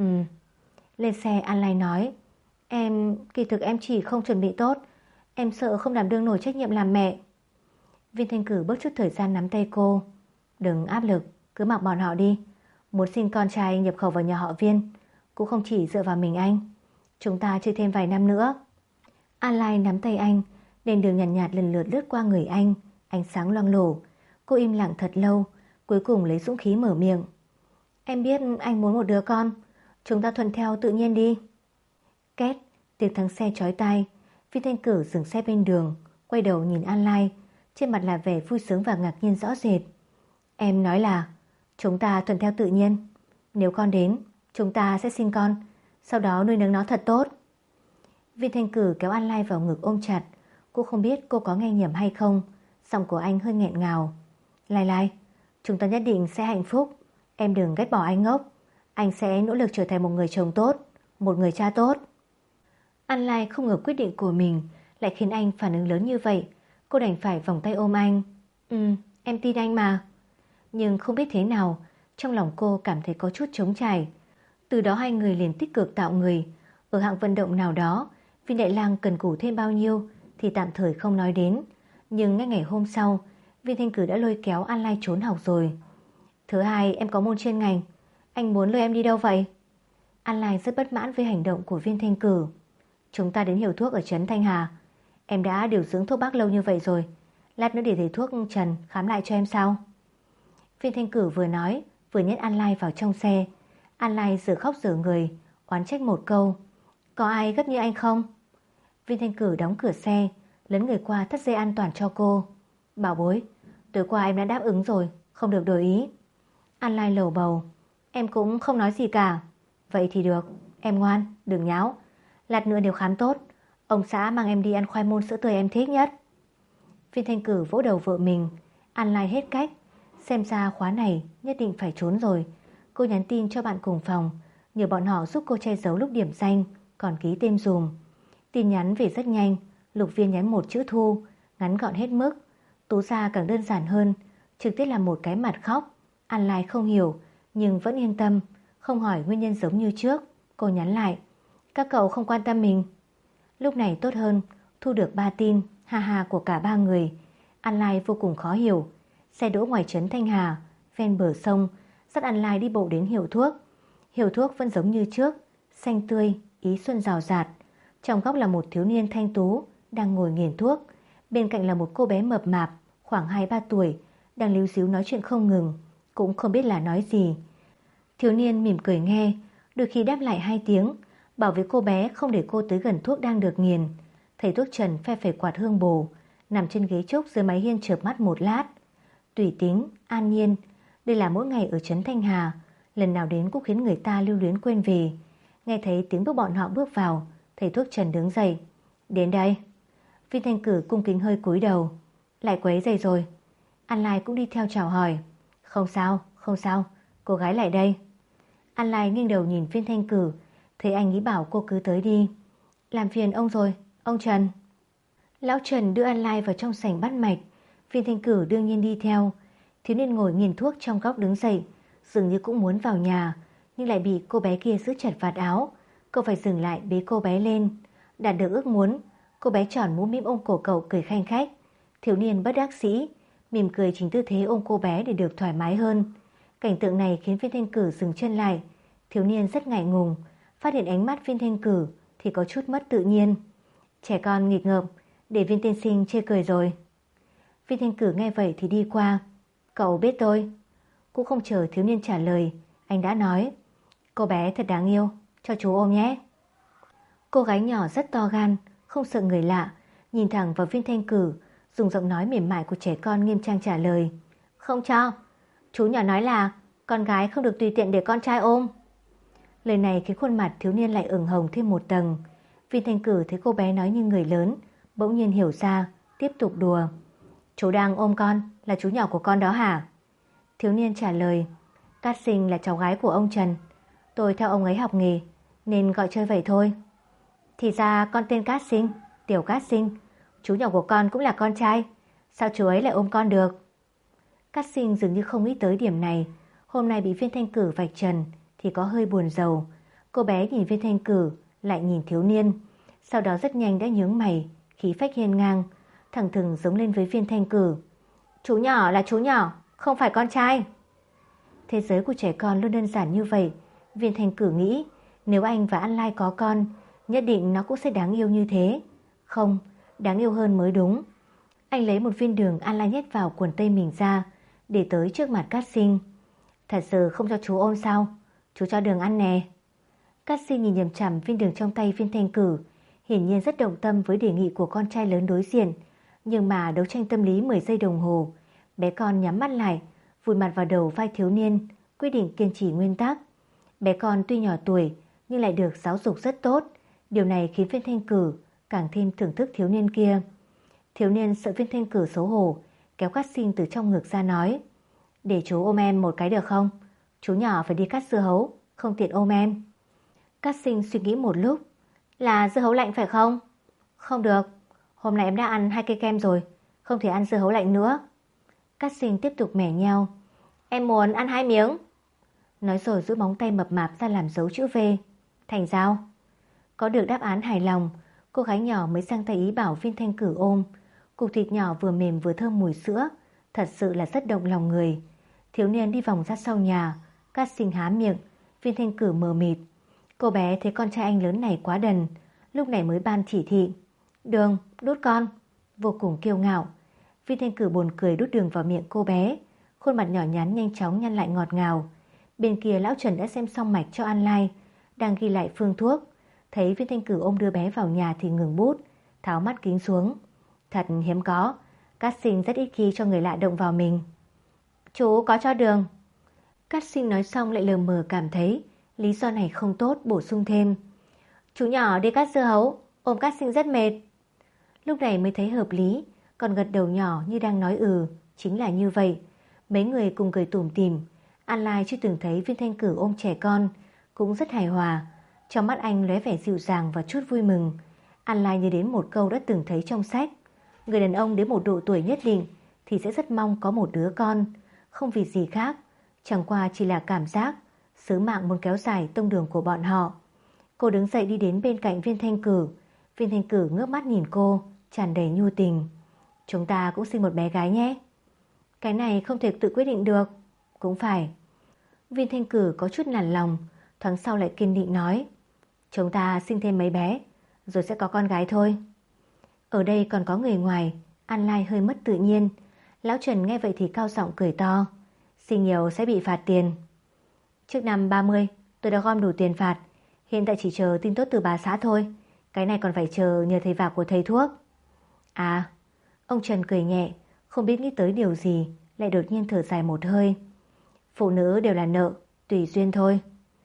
Lên xe An Lai nói. Kỳ thực em chỉ không chuẩn bị tốt. Em sợ không đảm đương nổi trách nhiệm làm mẹ. Viên Thanh Cửu bớt chút thời gian nắm tay cô. Đừng áp lực, cứ mặc bọn họ đi. Muốn sinh con trai nhập khẩu vào nhà họ Viên cũng không chỉ dựa vào mình anh. Chúng ta chơi thêm vài năm nữa. An Lai nắm tay anh, đèn đường nhàn nhạt lần lượt lướt qua người anh, ánh sáng loang lổ. Cô im lặng thật lâu, cuối cùng lấy dũng khí mở miệng. Em biết anh muốn một đứa con, chúng ta thuận theo tự nhiên đi. Két, tiếng thắng xe chói tai. Viên Thanh Cửu dừng xe bên đường, quay đầu nhìn An Lai, trên mặt là vẻ vui sướng và ngạc nhiên rõ rệt. Em nói là chúng ta thuận theo tự nhiên. Nếu con đến, chúng ta sẽ sinh con, sau đó nuôi nấng nó thật tốt. Viên Thanh Cửu kéo An Lai vào ngực ôm chặt. Cô không biết cô có nghe nhầm hay không. Giọng của anh hơi nghẹn ngào. Lai Lai, chúng ta nhất định sẽ hạnh phúc. Em đừng ghét bỏ anh ngốc. Anh sẽ nỗ lực trở thành một người chồng tốt, một người cha tốt. An Lai không ngờ quyết định của mình lại khiến anh phản ứng lớn như vậy. Cô đành phải vòng tay ôm anh. Em tin anh mà. Nhưng không biết thế nào, trong lòng cô cảm thấy có chút trống trải. Từ đó hai người liền tích cực tạo người. Ở hạng vận động nào đó, Viên Đại Lang cần cù thêm bao nhiêu thì tạm thời không nói đến. Nhưng ngay ngày hôm sau, Viên Thanh Cửu đã lôi kéo An Lai trốn học rồi. Thứ hai em có môn chuyên ngành. Anh muốn lôi em đi đâu vậy? An Lai rất bất mãn với hành động của Viên Thanh Cửu. Chúng ta đến hiệu thuốc ở trấn Thanh Hà. Em đã điều dưỡng thuốc bắc lâu như vậy rồi, lát nữa để thầy thuốc Trần khám lại cho em sao? Viên Thanh Cửu vừa nói vừa nhét An Lai vào trong xe. An Lai giờ khóc giờ người, oán trách một câu. Có ai gấp như anh không? Viên Thanh Cửu đóng cửa xe, lấn người qua thắt dây an toàn cho cô. Bảo bối, tối qua em đã đáp ứng rồi, không được đổi ý. An Lai lầu bầu. Em cũng không nói gì cả. Vậy thì được, em ngoan, đừng nháo. Lát nữa nếu khám tốt, ông xã mang em đi ăn khoai môn sữa tươi em thích nhất. Viên Thanh Cử vỗ đầu vợ mình, ăn lai hết cách. Xem ra khóa này nhất định phải trốn rồi. Cô nhắn tin cho bạn cùng phòng, nhờ bọn họ giúp cô che giấu lúc điểm danh, còn ký tên dùm. Tin nhắn về rất nhanh, Lục Viên nhắn một chữ Thu, ngắn gọn hết mức. Tú Gia càng đơn giản hơn, trực tiếp là một cái mặt khóc. An Lai không hiểu, nhưng vẫn yên tâm, không hỏi nguyên nhân giống như trước. Cô nhắn lại, các cậu không quan tâm mình. Lúc này tốt hơn, thu được 3 tin, ha ha của cả 3 người. An Lai vô cùng khó hiểu. Xe đỗ ngoài trấn Thanh Hà, ven bờ sông, dắt An Lai đi bộ đến hiệu thuốc. Hiệu thuốc vẫn giống như trước, xanh tươi, ý xuân rào rạt. Trong góc là một thiếu niên thanh tú đang ngồi nghiền thuốc. Bên cạnh là một cô bé mập mạp, khoảng 2-3 tuổi, đang líu ríu nói chuyện không ngừng, cũng không biết là nói gì. Thiếu niên mỉm cười nghe, đôi khi đáp lại 2 tiếng, bảo với cô bé không để cô tới gần thuốc đang được nghiền. Thầy thuốc Trần phe phẩy quạt hương bồ, nằm trên ghế trúc dưới mái hiên chợp mắt một lát. Tùy tính, an nhiên, đây là mỗi ngày ở trấn Thanh Hà, lần nào đến cũng khiến người ta lưu luyến quên về. Nghe thấy tiếng bước bọn họ bước vào, thầy thuốc Trần đứng dậy. Đến đây. Viên Thanh Cử cung kính hơi cúi đầu. Lại quấy rầy rồi. An Lai cũng đi theo chào hỏi. Không sao, không sao, cô gái lại đây. An Lai nghiêng đầu nhìn Viên Thanh Cử, thấy anh ý bảo cô cứ tới đi. Làm phiền ông rồi, ông Trần. Lão Trần đưa An Lai vào trong sảnh bắt mạch. Viên Thanh Cử đương nhiên đi theo. Thiếu niên ngồi nghiền thuốc trong góc đứng dậy, dường như cũng muốn vào nhà, nhưng lại bị cô bé kia giữ chặt vạt áo. Cậu phải dừng lại bế cô bé lên. Đạt được ước muốn, cô bé tròn mũm mĩm ôm cổ cậu cười khanh khách. Thiếu niên bất đắc dĩ, mỉm cười chỉnh tư thế ôm cô bé để được thoải mái hơn. Cảnh tượng này khiến Viên Thanh Cử dừng chân lại. Thiếu niên rất ngại ngùng, phát hiện ánh mắt Viên Thanh Cử thì có chút mất tự nhiên. Trẻ con nghịch ngợm, để Viên tiên sinh chê cười rồi. Viên Thanh Cử nghe vậy thì đi qua. Cậu biết tôi. Cũng không chờ thiếu niên trả lời, anh đã nói, cô bé thật đáng yêu, cho chú ôm nhé. Cô gái nhỏ rất to gan, không sợ người lạ, nhìn thẳng vào Viên Thanh Cử, dùng giọng nói mềm mại của trẻ con nghiêm trang trả lời. Không cho. Chú nhỏ nói là con gái không được tùy tiện để con trai ôm. Lời này khiến khuôn mặt thiếu niên lại ửng hồng thêm một tầng. Viên Thanh Cử thấy cô bé nói như người lớn, bỗng nhiên hiểu ra, tiếp tục đùa. Chú đang ôm con, là chú nhỏ của con đó hả? Thiếu niên trả lời, Cát Sinh là cháu gái của ông Trần. Tôi theo ông ấy học nghề, nên gọi chơi vậy thôi. Thì ra con tên Cát Sinh, Tiểu Cát Sinh. Chú nhỏ của con cũng là con trai. Sao chú ấy lại ôm con được? Cát Sinh dường như không nghĩ tới điểm này. Hôm nay bị Viên Thanh Cử vạch trần thì có hơi buồn rầu. Cô bé nhìn Viên Thanh Cử, lại nhìn thiếu niên. Sau đó rất nhanh đã nhướng mày, khí phách hiên ngang, thẳng thừng giống lên với Viên Thanh Cử. Chú nhỏ là chú nhỏ, không phải con trai. Thế giới của trẻ con luôn đơn giản như vậy. Viên Thanh Cử nghĩ, nếu anh và An Lai có con, nhất định nó cũng sẽ đáng yêu như thế. Không, đáng yêu hơn mới đúng. Anh lấy một viên đường An Lai nhét vào quần tây mình ra, để tới trước mặt Cát Sinh. Thật sự không cho chú ôm sao? Chú cho đường ăn nè. Cát Sinh nhìn nhầm chằm viên đường trong tay Viên Thanh Cử, hiển nhiên rất động tâm với đề nghị của con trai lớn đối diện. Nhưng mà đấu tranh tâm lý 10 giây đồng hồ, bé con nhắm mắt lại, vùi mặt vào đầu vai thiếu niên, quyết định kiên trì nguyên tắc. Bé con tuy nhỏ tuổi nhưng lại được giáo dục rất tốt. Điều này khiến Viên Thanh Cử càng thêm thưởng thức thiếu niên kia. Thiếu niên sợ Viên Thanh Cử xấu hổ, kéo Cát Sinh từ trong ngực ra nói, để chú ôm em một cái được không? Chú nhỏ phải đi cắt dưa hấu, không tiện ôm em. Cát Sinh suy nghĩ một lúc, là dưa hấu lạnh phải không? Không được, hôm nay em đã ăn 2 cây kem rồi, không thể ăn dưa hấu lạnh nữa. Cát Sinh tiếp tục mẻ nheo, em muốn ăn 2 miếng. Nói rồi giữ móng tay mập mạp ra làm dấu chữ V. Thành giao. Có được đáp án hài lòng, cô gái nhỏ mới sang tay ý bảo Viên Thanh Cử ôm. Cục thịt nhỏ vừa mềm vừa thơm mùi sữa, thật sự là rất động lòng người. Thiếu niên đi vòng ra sau nhà, Cát Sinh há miệng, Viên Thanh Cử mờ mịt. Cô bé thấy con trai anh lớn này quá đần, lúc này mới ban chỉ thị. Đường, đút con. Vô cùng kiêu ngạo. Viên Thanh Cử buồn cười đút đường vào miệng cô bé, khuôn mặt nhỏ nhắn nhanh chóng nhăn lại ngọt ngào. Bên kia lão Trần đã xem xong mạch cho An Lai, đang ghi lại phương thuốc. Thấy Viên Thanh Cử ôm đứa bé vào nhà thì ngừng bút, tháo mắt kính xuống. Thật hiếm có, Cát Sinh rất ít khi cho người lạ động vào mình. Chú có cho đường. Cát Sinh nói xong lại lờ mờ cảm thấy lý do này không tốt, bổ sung thêm. Chú nhỏ đi cắt dưa hấu, ôm Cát Sinh rất mệt. Lúc này mới thấy hợp lý, còn gật đầu nhỏ như đang nói chính là như vậy. Mấy người cùng cười tủm tỉm. An Lai chưa từng thấy Viên Thanh Cử ôm trẻ con, cũng rất hài hòa. Trong mắt anh lóe vẻ dịu dàng và chút vui mừng. An Lai nhớ đến một câu đã từng thấy trong sách. Người đàn ông đến một độ tuổi nhất định thì sẽ rất mong có một đứa con. Không vì gì khác, chẳng qua chỉ là cảm giác sứ mạng muốn kéo dài tông đường của bọn họ. Cô đứng dậy đi đến bên cạnh Viên Thanh Cử. Viên Thanh Cử ngước mắt nhìn cô, tràn đầy nhu tình. Chúng ta cũng sinh một bé gái nhé. Cái này không thể tự quyết định được. Cũng phải. Viên Thanh Cử có chút nản lòng, thoáng sau lại kiên định nói. Chúng ta sinh thêm mấy bé, rồi sẽ có con gái thôi. Ở đây còn có người ngoài, An Lai hơi mất tự nhiên. Lão Trần nghe vậy thì cao giọng cười to. Sinh nhiều sẽ bị phạt tiền. Trước năm 30 tôi đã gom đủ tiền phạt, hiện tại chỉ chờ tin tốt từ bà xã thôi. Cái này còn phải chờ nhờ thầy vạc của thầy thuốc. À, ông Trần cười nhẹ, không biết nghĩ tới điều gì, lại đột nhiên thở dài một hơi. Phụ nữ đều là nợ, tùy duyên thôi.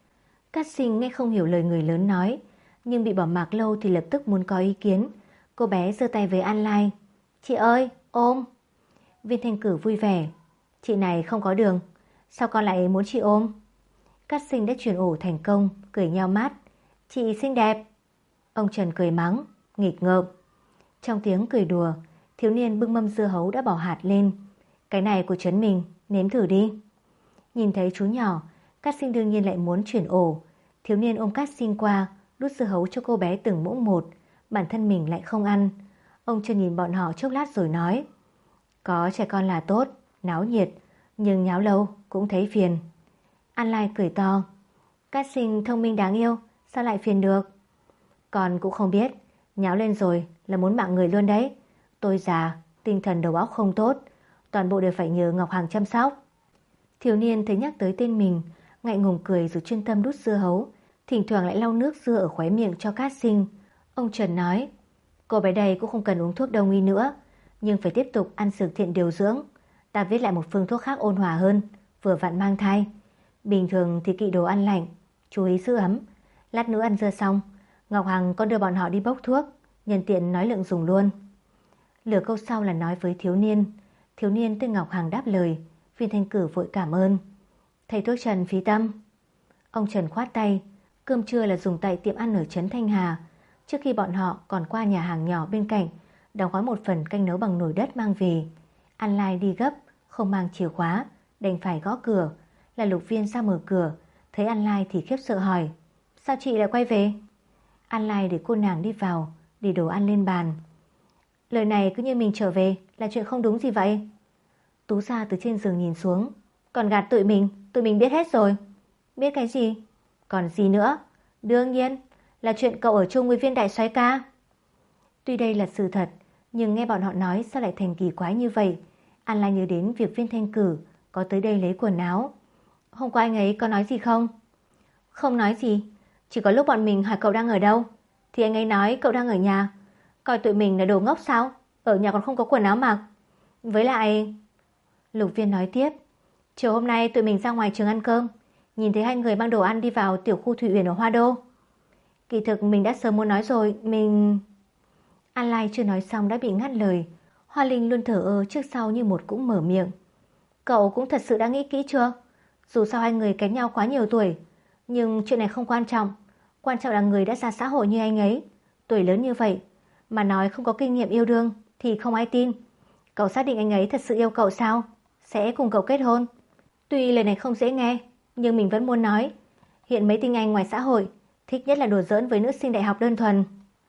Cát Sinh nghe không hiểu lời người lớn nói, nhưng bị bỏ mặc lâu thì lập tức muốn có ý kiến. Cô bé giơ tay với An Lai. Chị ơi, ôm. Viên Thanh Cử vui vẻ. Chị này không có đường, sao con lại muốn chị ôm? Cát Sinh đã chuyển ổ thành công, cười nheo mắt. Chị xinh đẹp. Ông Trần cười mắng, nghịch ngợm. Trong tiếng cười đùa, thiếu niên bưng mâm dưa hấu đã bỏ hạt lên. Cái này của trấn mình, nếm thử đi. Nhìn thấy chú nhỏ, Cát Sinh đương nhiên lại muốn chuyển ổ. Thiếu niên ôm Cát Sinh qua, đút dưa hấu cho cô bé từng muỗng một, bản thân mình lại không ăn. Ông Trần nhìn bọn họ chốc lát rồi nói. Có trẻ con là tốt, náo nhiệt, nhưng nháo lâu cũng thấy phiền. An Lai cười to. Cát Sinh thông minh đáng yêu, sao lại phiền được? Con cũng không biết, nháo lên rồi là muốn mạng người luôn đấy. Tôi già, tinh thần đầu óc không tốt, toàn bộ đều phải nhờ Ngọc Hằng chăm sóc. Thiếu niên thấy nhắc tới tên mình, ngại ngùng cười rồi chuyên tâm đút dưa hấu, thỉnh thoảng lại lau nước dưa ở khóe miệng cho Cát Sinh. Ông Trần nói, cô bé đây cũng không cần uống thuốc đông y nữa, nhưng phải tiếp tục ăn dược thiện điều dưỡng. Ta viết lại một phương thuốc khác ôn hòa hơn, vừa vặn mang thai. Bình thường thì kỵ đồ ăn lạnh, chú ý giữ ấm. Lát nữa ăn dưa xong, Ngọc Hằng con đưa bọn họ đi bốc thuốc, nhân tiện nói lượng dùng luôn. Lửa câu sau là nói với thiếu niên. Thiếu niên tên Ngọc Hằng đáp lời. Viên Thanh Cử vội cảm ơn. Thầy thuốc Trần phí tâm. Ông Trần khoát tay. Cơm trưa là dùng tại tiệm ăn ở trấn Thanh Hà. Trước khi bọn họ còn qua nhà hàng nhỏ bên cạnh, đóng gói một phần canh nấu bằng nồi đất mang về. An Lai đi gấp, không mang chìa khóa, đành phải gõ cửa. Là Lục Viên ra mở cửa, thấy An Lai thì khiếp sợ hỏi. Sao chị lại quay về? An Lai để cô nàng đi vào, để đồ ăn lên bàn. Lời này cứ như mình trở về là chuyện không đúng gì vậy? Tú Gia từ trên giường nhìn xuống. Còn gạt tụi mình biết hết rồi. Biết cái gì? Còn gì nữa? Đương nhiên là chuyện cậu ở chung với Viên đại soái ca. Tuy đây là sự thật, nhưng nghe bọn họ nói sao lại thành kỳ quái như vậy. An Lai nhớ đến việc Viên Thanh Cử có tới đây lấy quần áo. Hôm qua anh ấy có nói gì không? Không nói gì, chỉ có lúc bọn mình hỏi cậu đang ở đâu thì anh ấy nói cậu đang ở nhà. Coi tụi mình là đồ ngốc sao? Ở nhà còn không có quần áo mặc. Với lại... Lục Viên nói tiếp. Chiều hôm nay tụi mình ra ngoài trường ăn cơm, nhìn thấy hai người mang đồ ăn đi vào tiểu khu Thụy Uyển ở Hoa Đô. Kỳ thực mình đã sớm muốn nói rồi, mình... An Lai chưa nói xong đã bị ngắt lời. Hoa Linh luôn thở ơ trước sau như một cũng mở miệng. Cậu cũng thật sự đã nghĩ kỹ chưa? Dù sao hai người kém nhau quá nhiều tuổi, nhưng chuyện này không quan trọng. Quan trọng là người đã ra xã hội như anh ấy, tuổi lớn như vậy, mà nói không có kinh nghiệm yêu đương thì không ai tin. Cậu xác định anh ấy thật sự yêu cậu sao? Sẽ cùng cậu kết hôn? Tuy lời này không dễ nghe, nhưng mình vẫn muốn nói. Hiện mấy tinh anh ngoài xã hội thích nhất là đùa giỡn với nữ sinh đại học đơn thuần.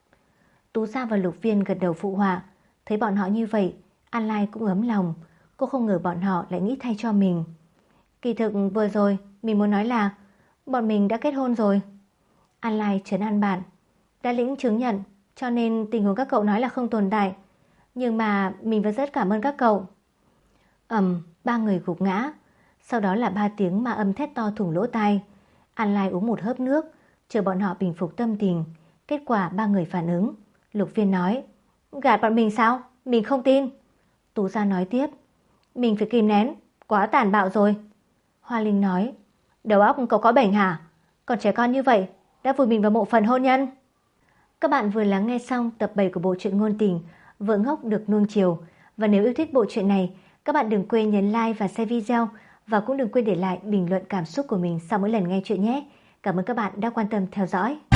Tú Gia và Lục Viên gật đầu phụ họa. Thấy bọn họ như vậy, An Lai cũng ấm lòng. Cô không ngờ bọn họ lại nghĩ thay cho mình. Kỳ thực vừa rồi mình muốn nói là bọn mình đã kết hôn rồi. An Lai trấn an bạn. Đã lĩnh chứng nhận, cho nên tình huống các cậu nói là không tồn tại. Nhưng mà mình vẫn rất cảm ơn các cậu. Ba người gục ngã. Sau đó là 3 tiếng ma âm thét to thủng lỗ tai. An Lai uống một hớp nước, chờ bọn họ bình phục tâm tình. Kết quả 3 người phản ứng. Lục Viên nói. Gạt bọn mình sao? Mình không tin. Tú Gia nói tiếp. Mình phải kìm nén, quá tàn bạo rồi. Hoa Linh nói, đầu óc cậu có bệnh hả? Còn trẻ con như vậy, đã vùi mình vào mộ phần hôn nhân. Các bạn vừa lắng nghe xong tập 7 của bộ truyện ngôn tình Vợ ngốc được nuông chiều. Và nếu yêu thích bộ truyện này, các bạn đừng quên nhấn like và share video, và cũng đừng quên để lại bình luận cảm xúc của mình sau mỗi lần nghe chuyện nhé. Cảm ơn các bạn đã quan tâm theo dõi.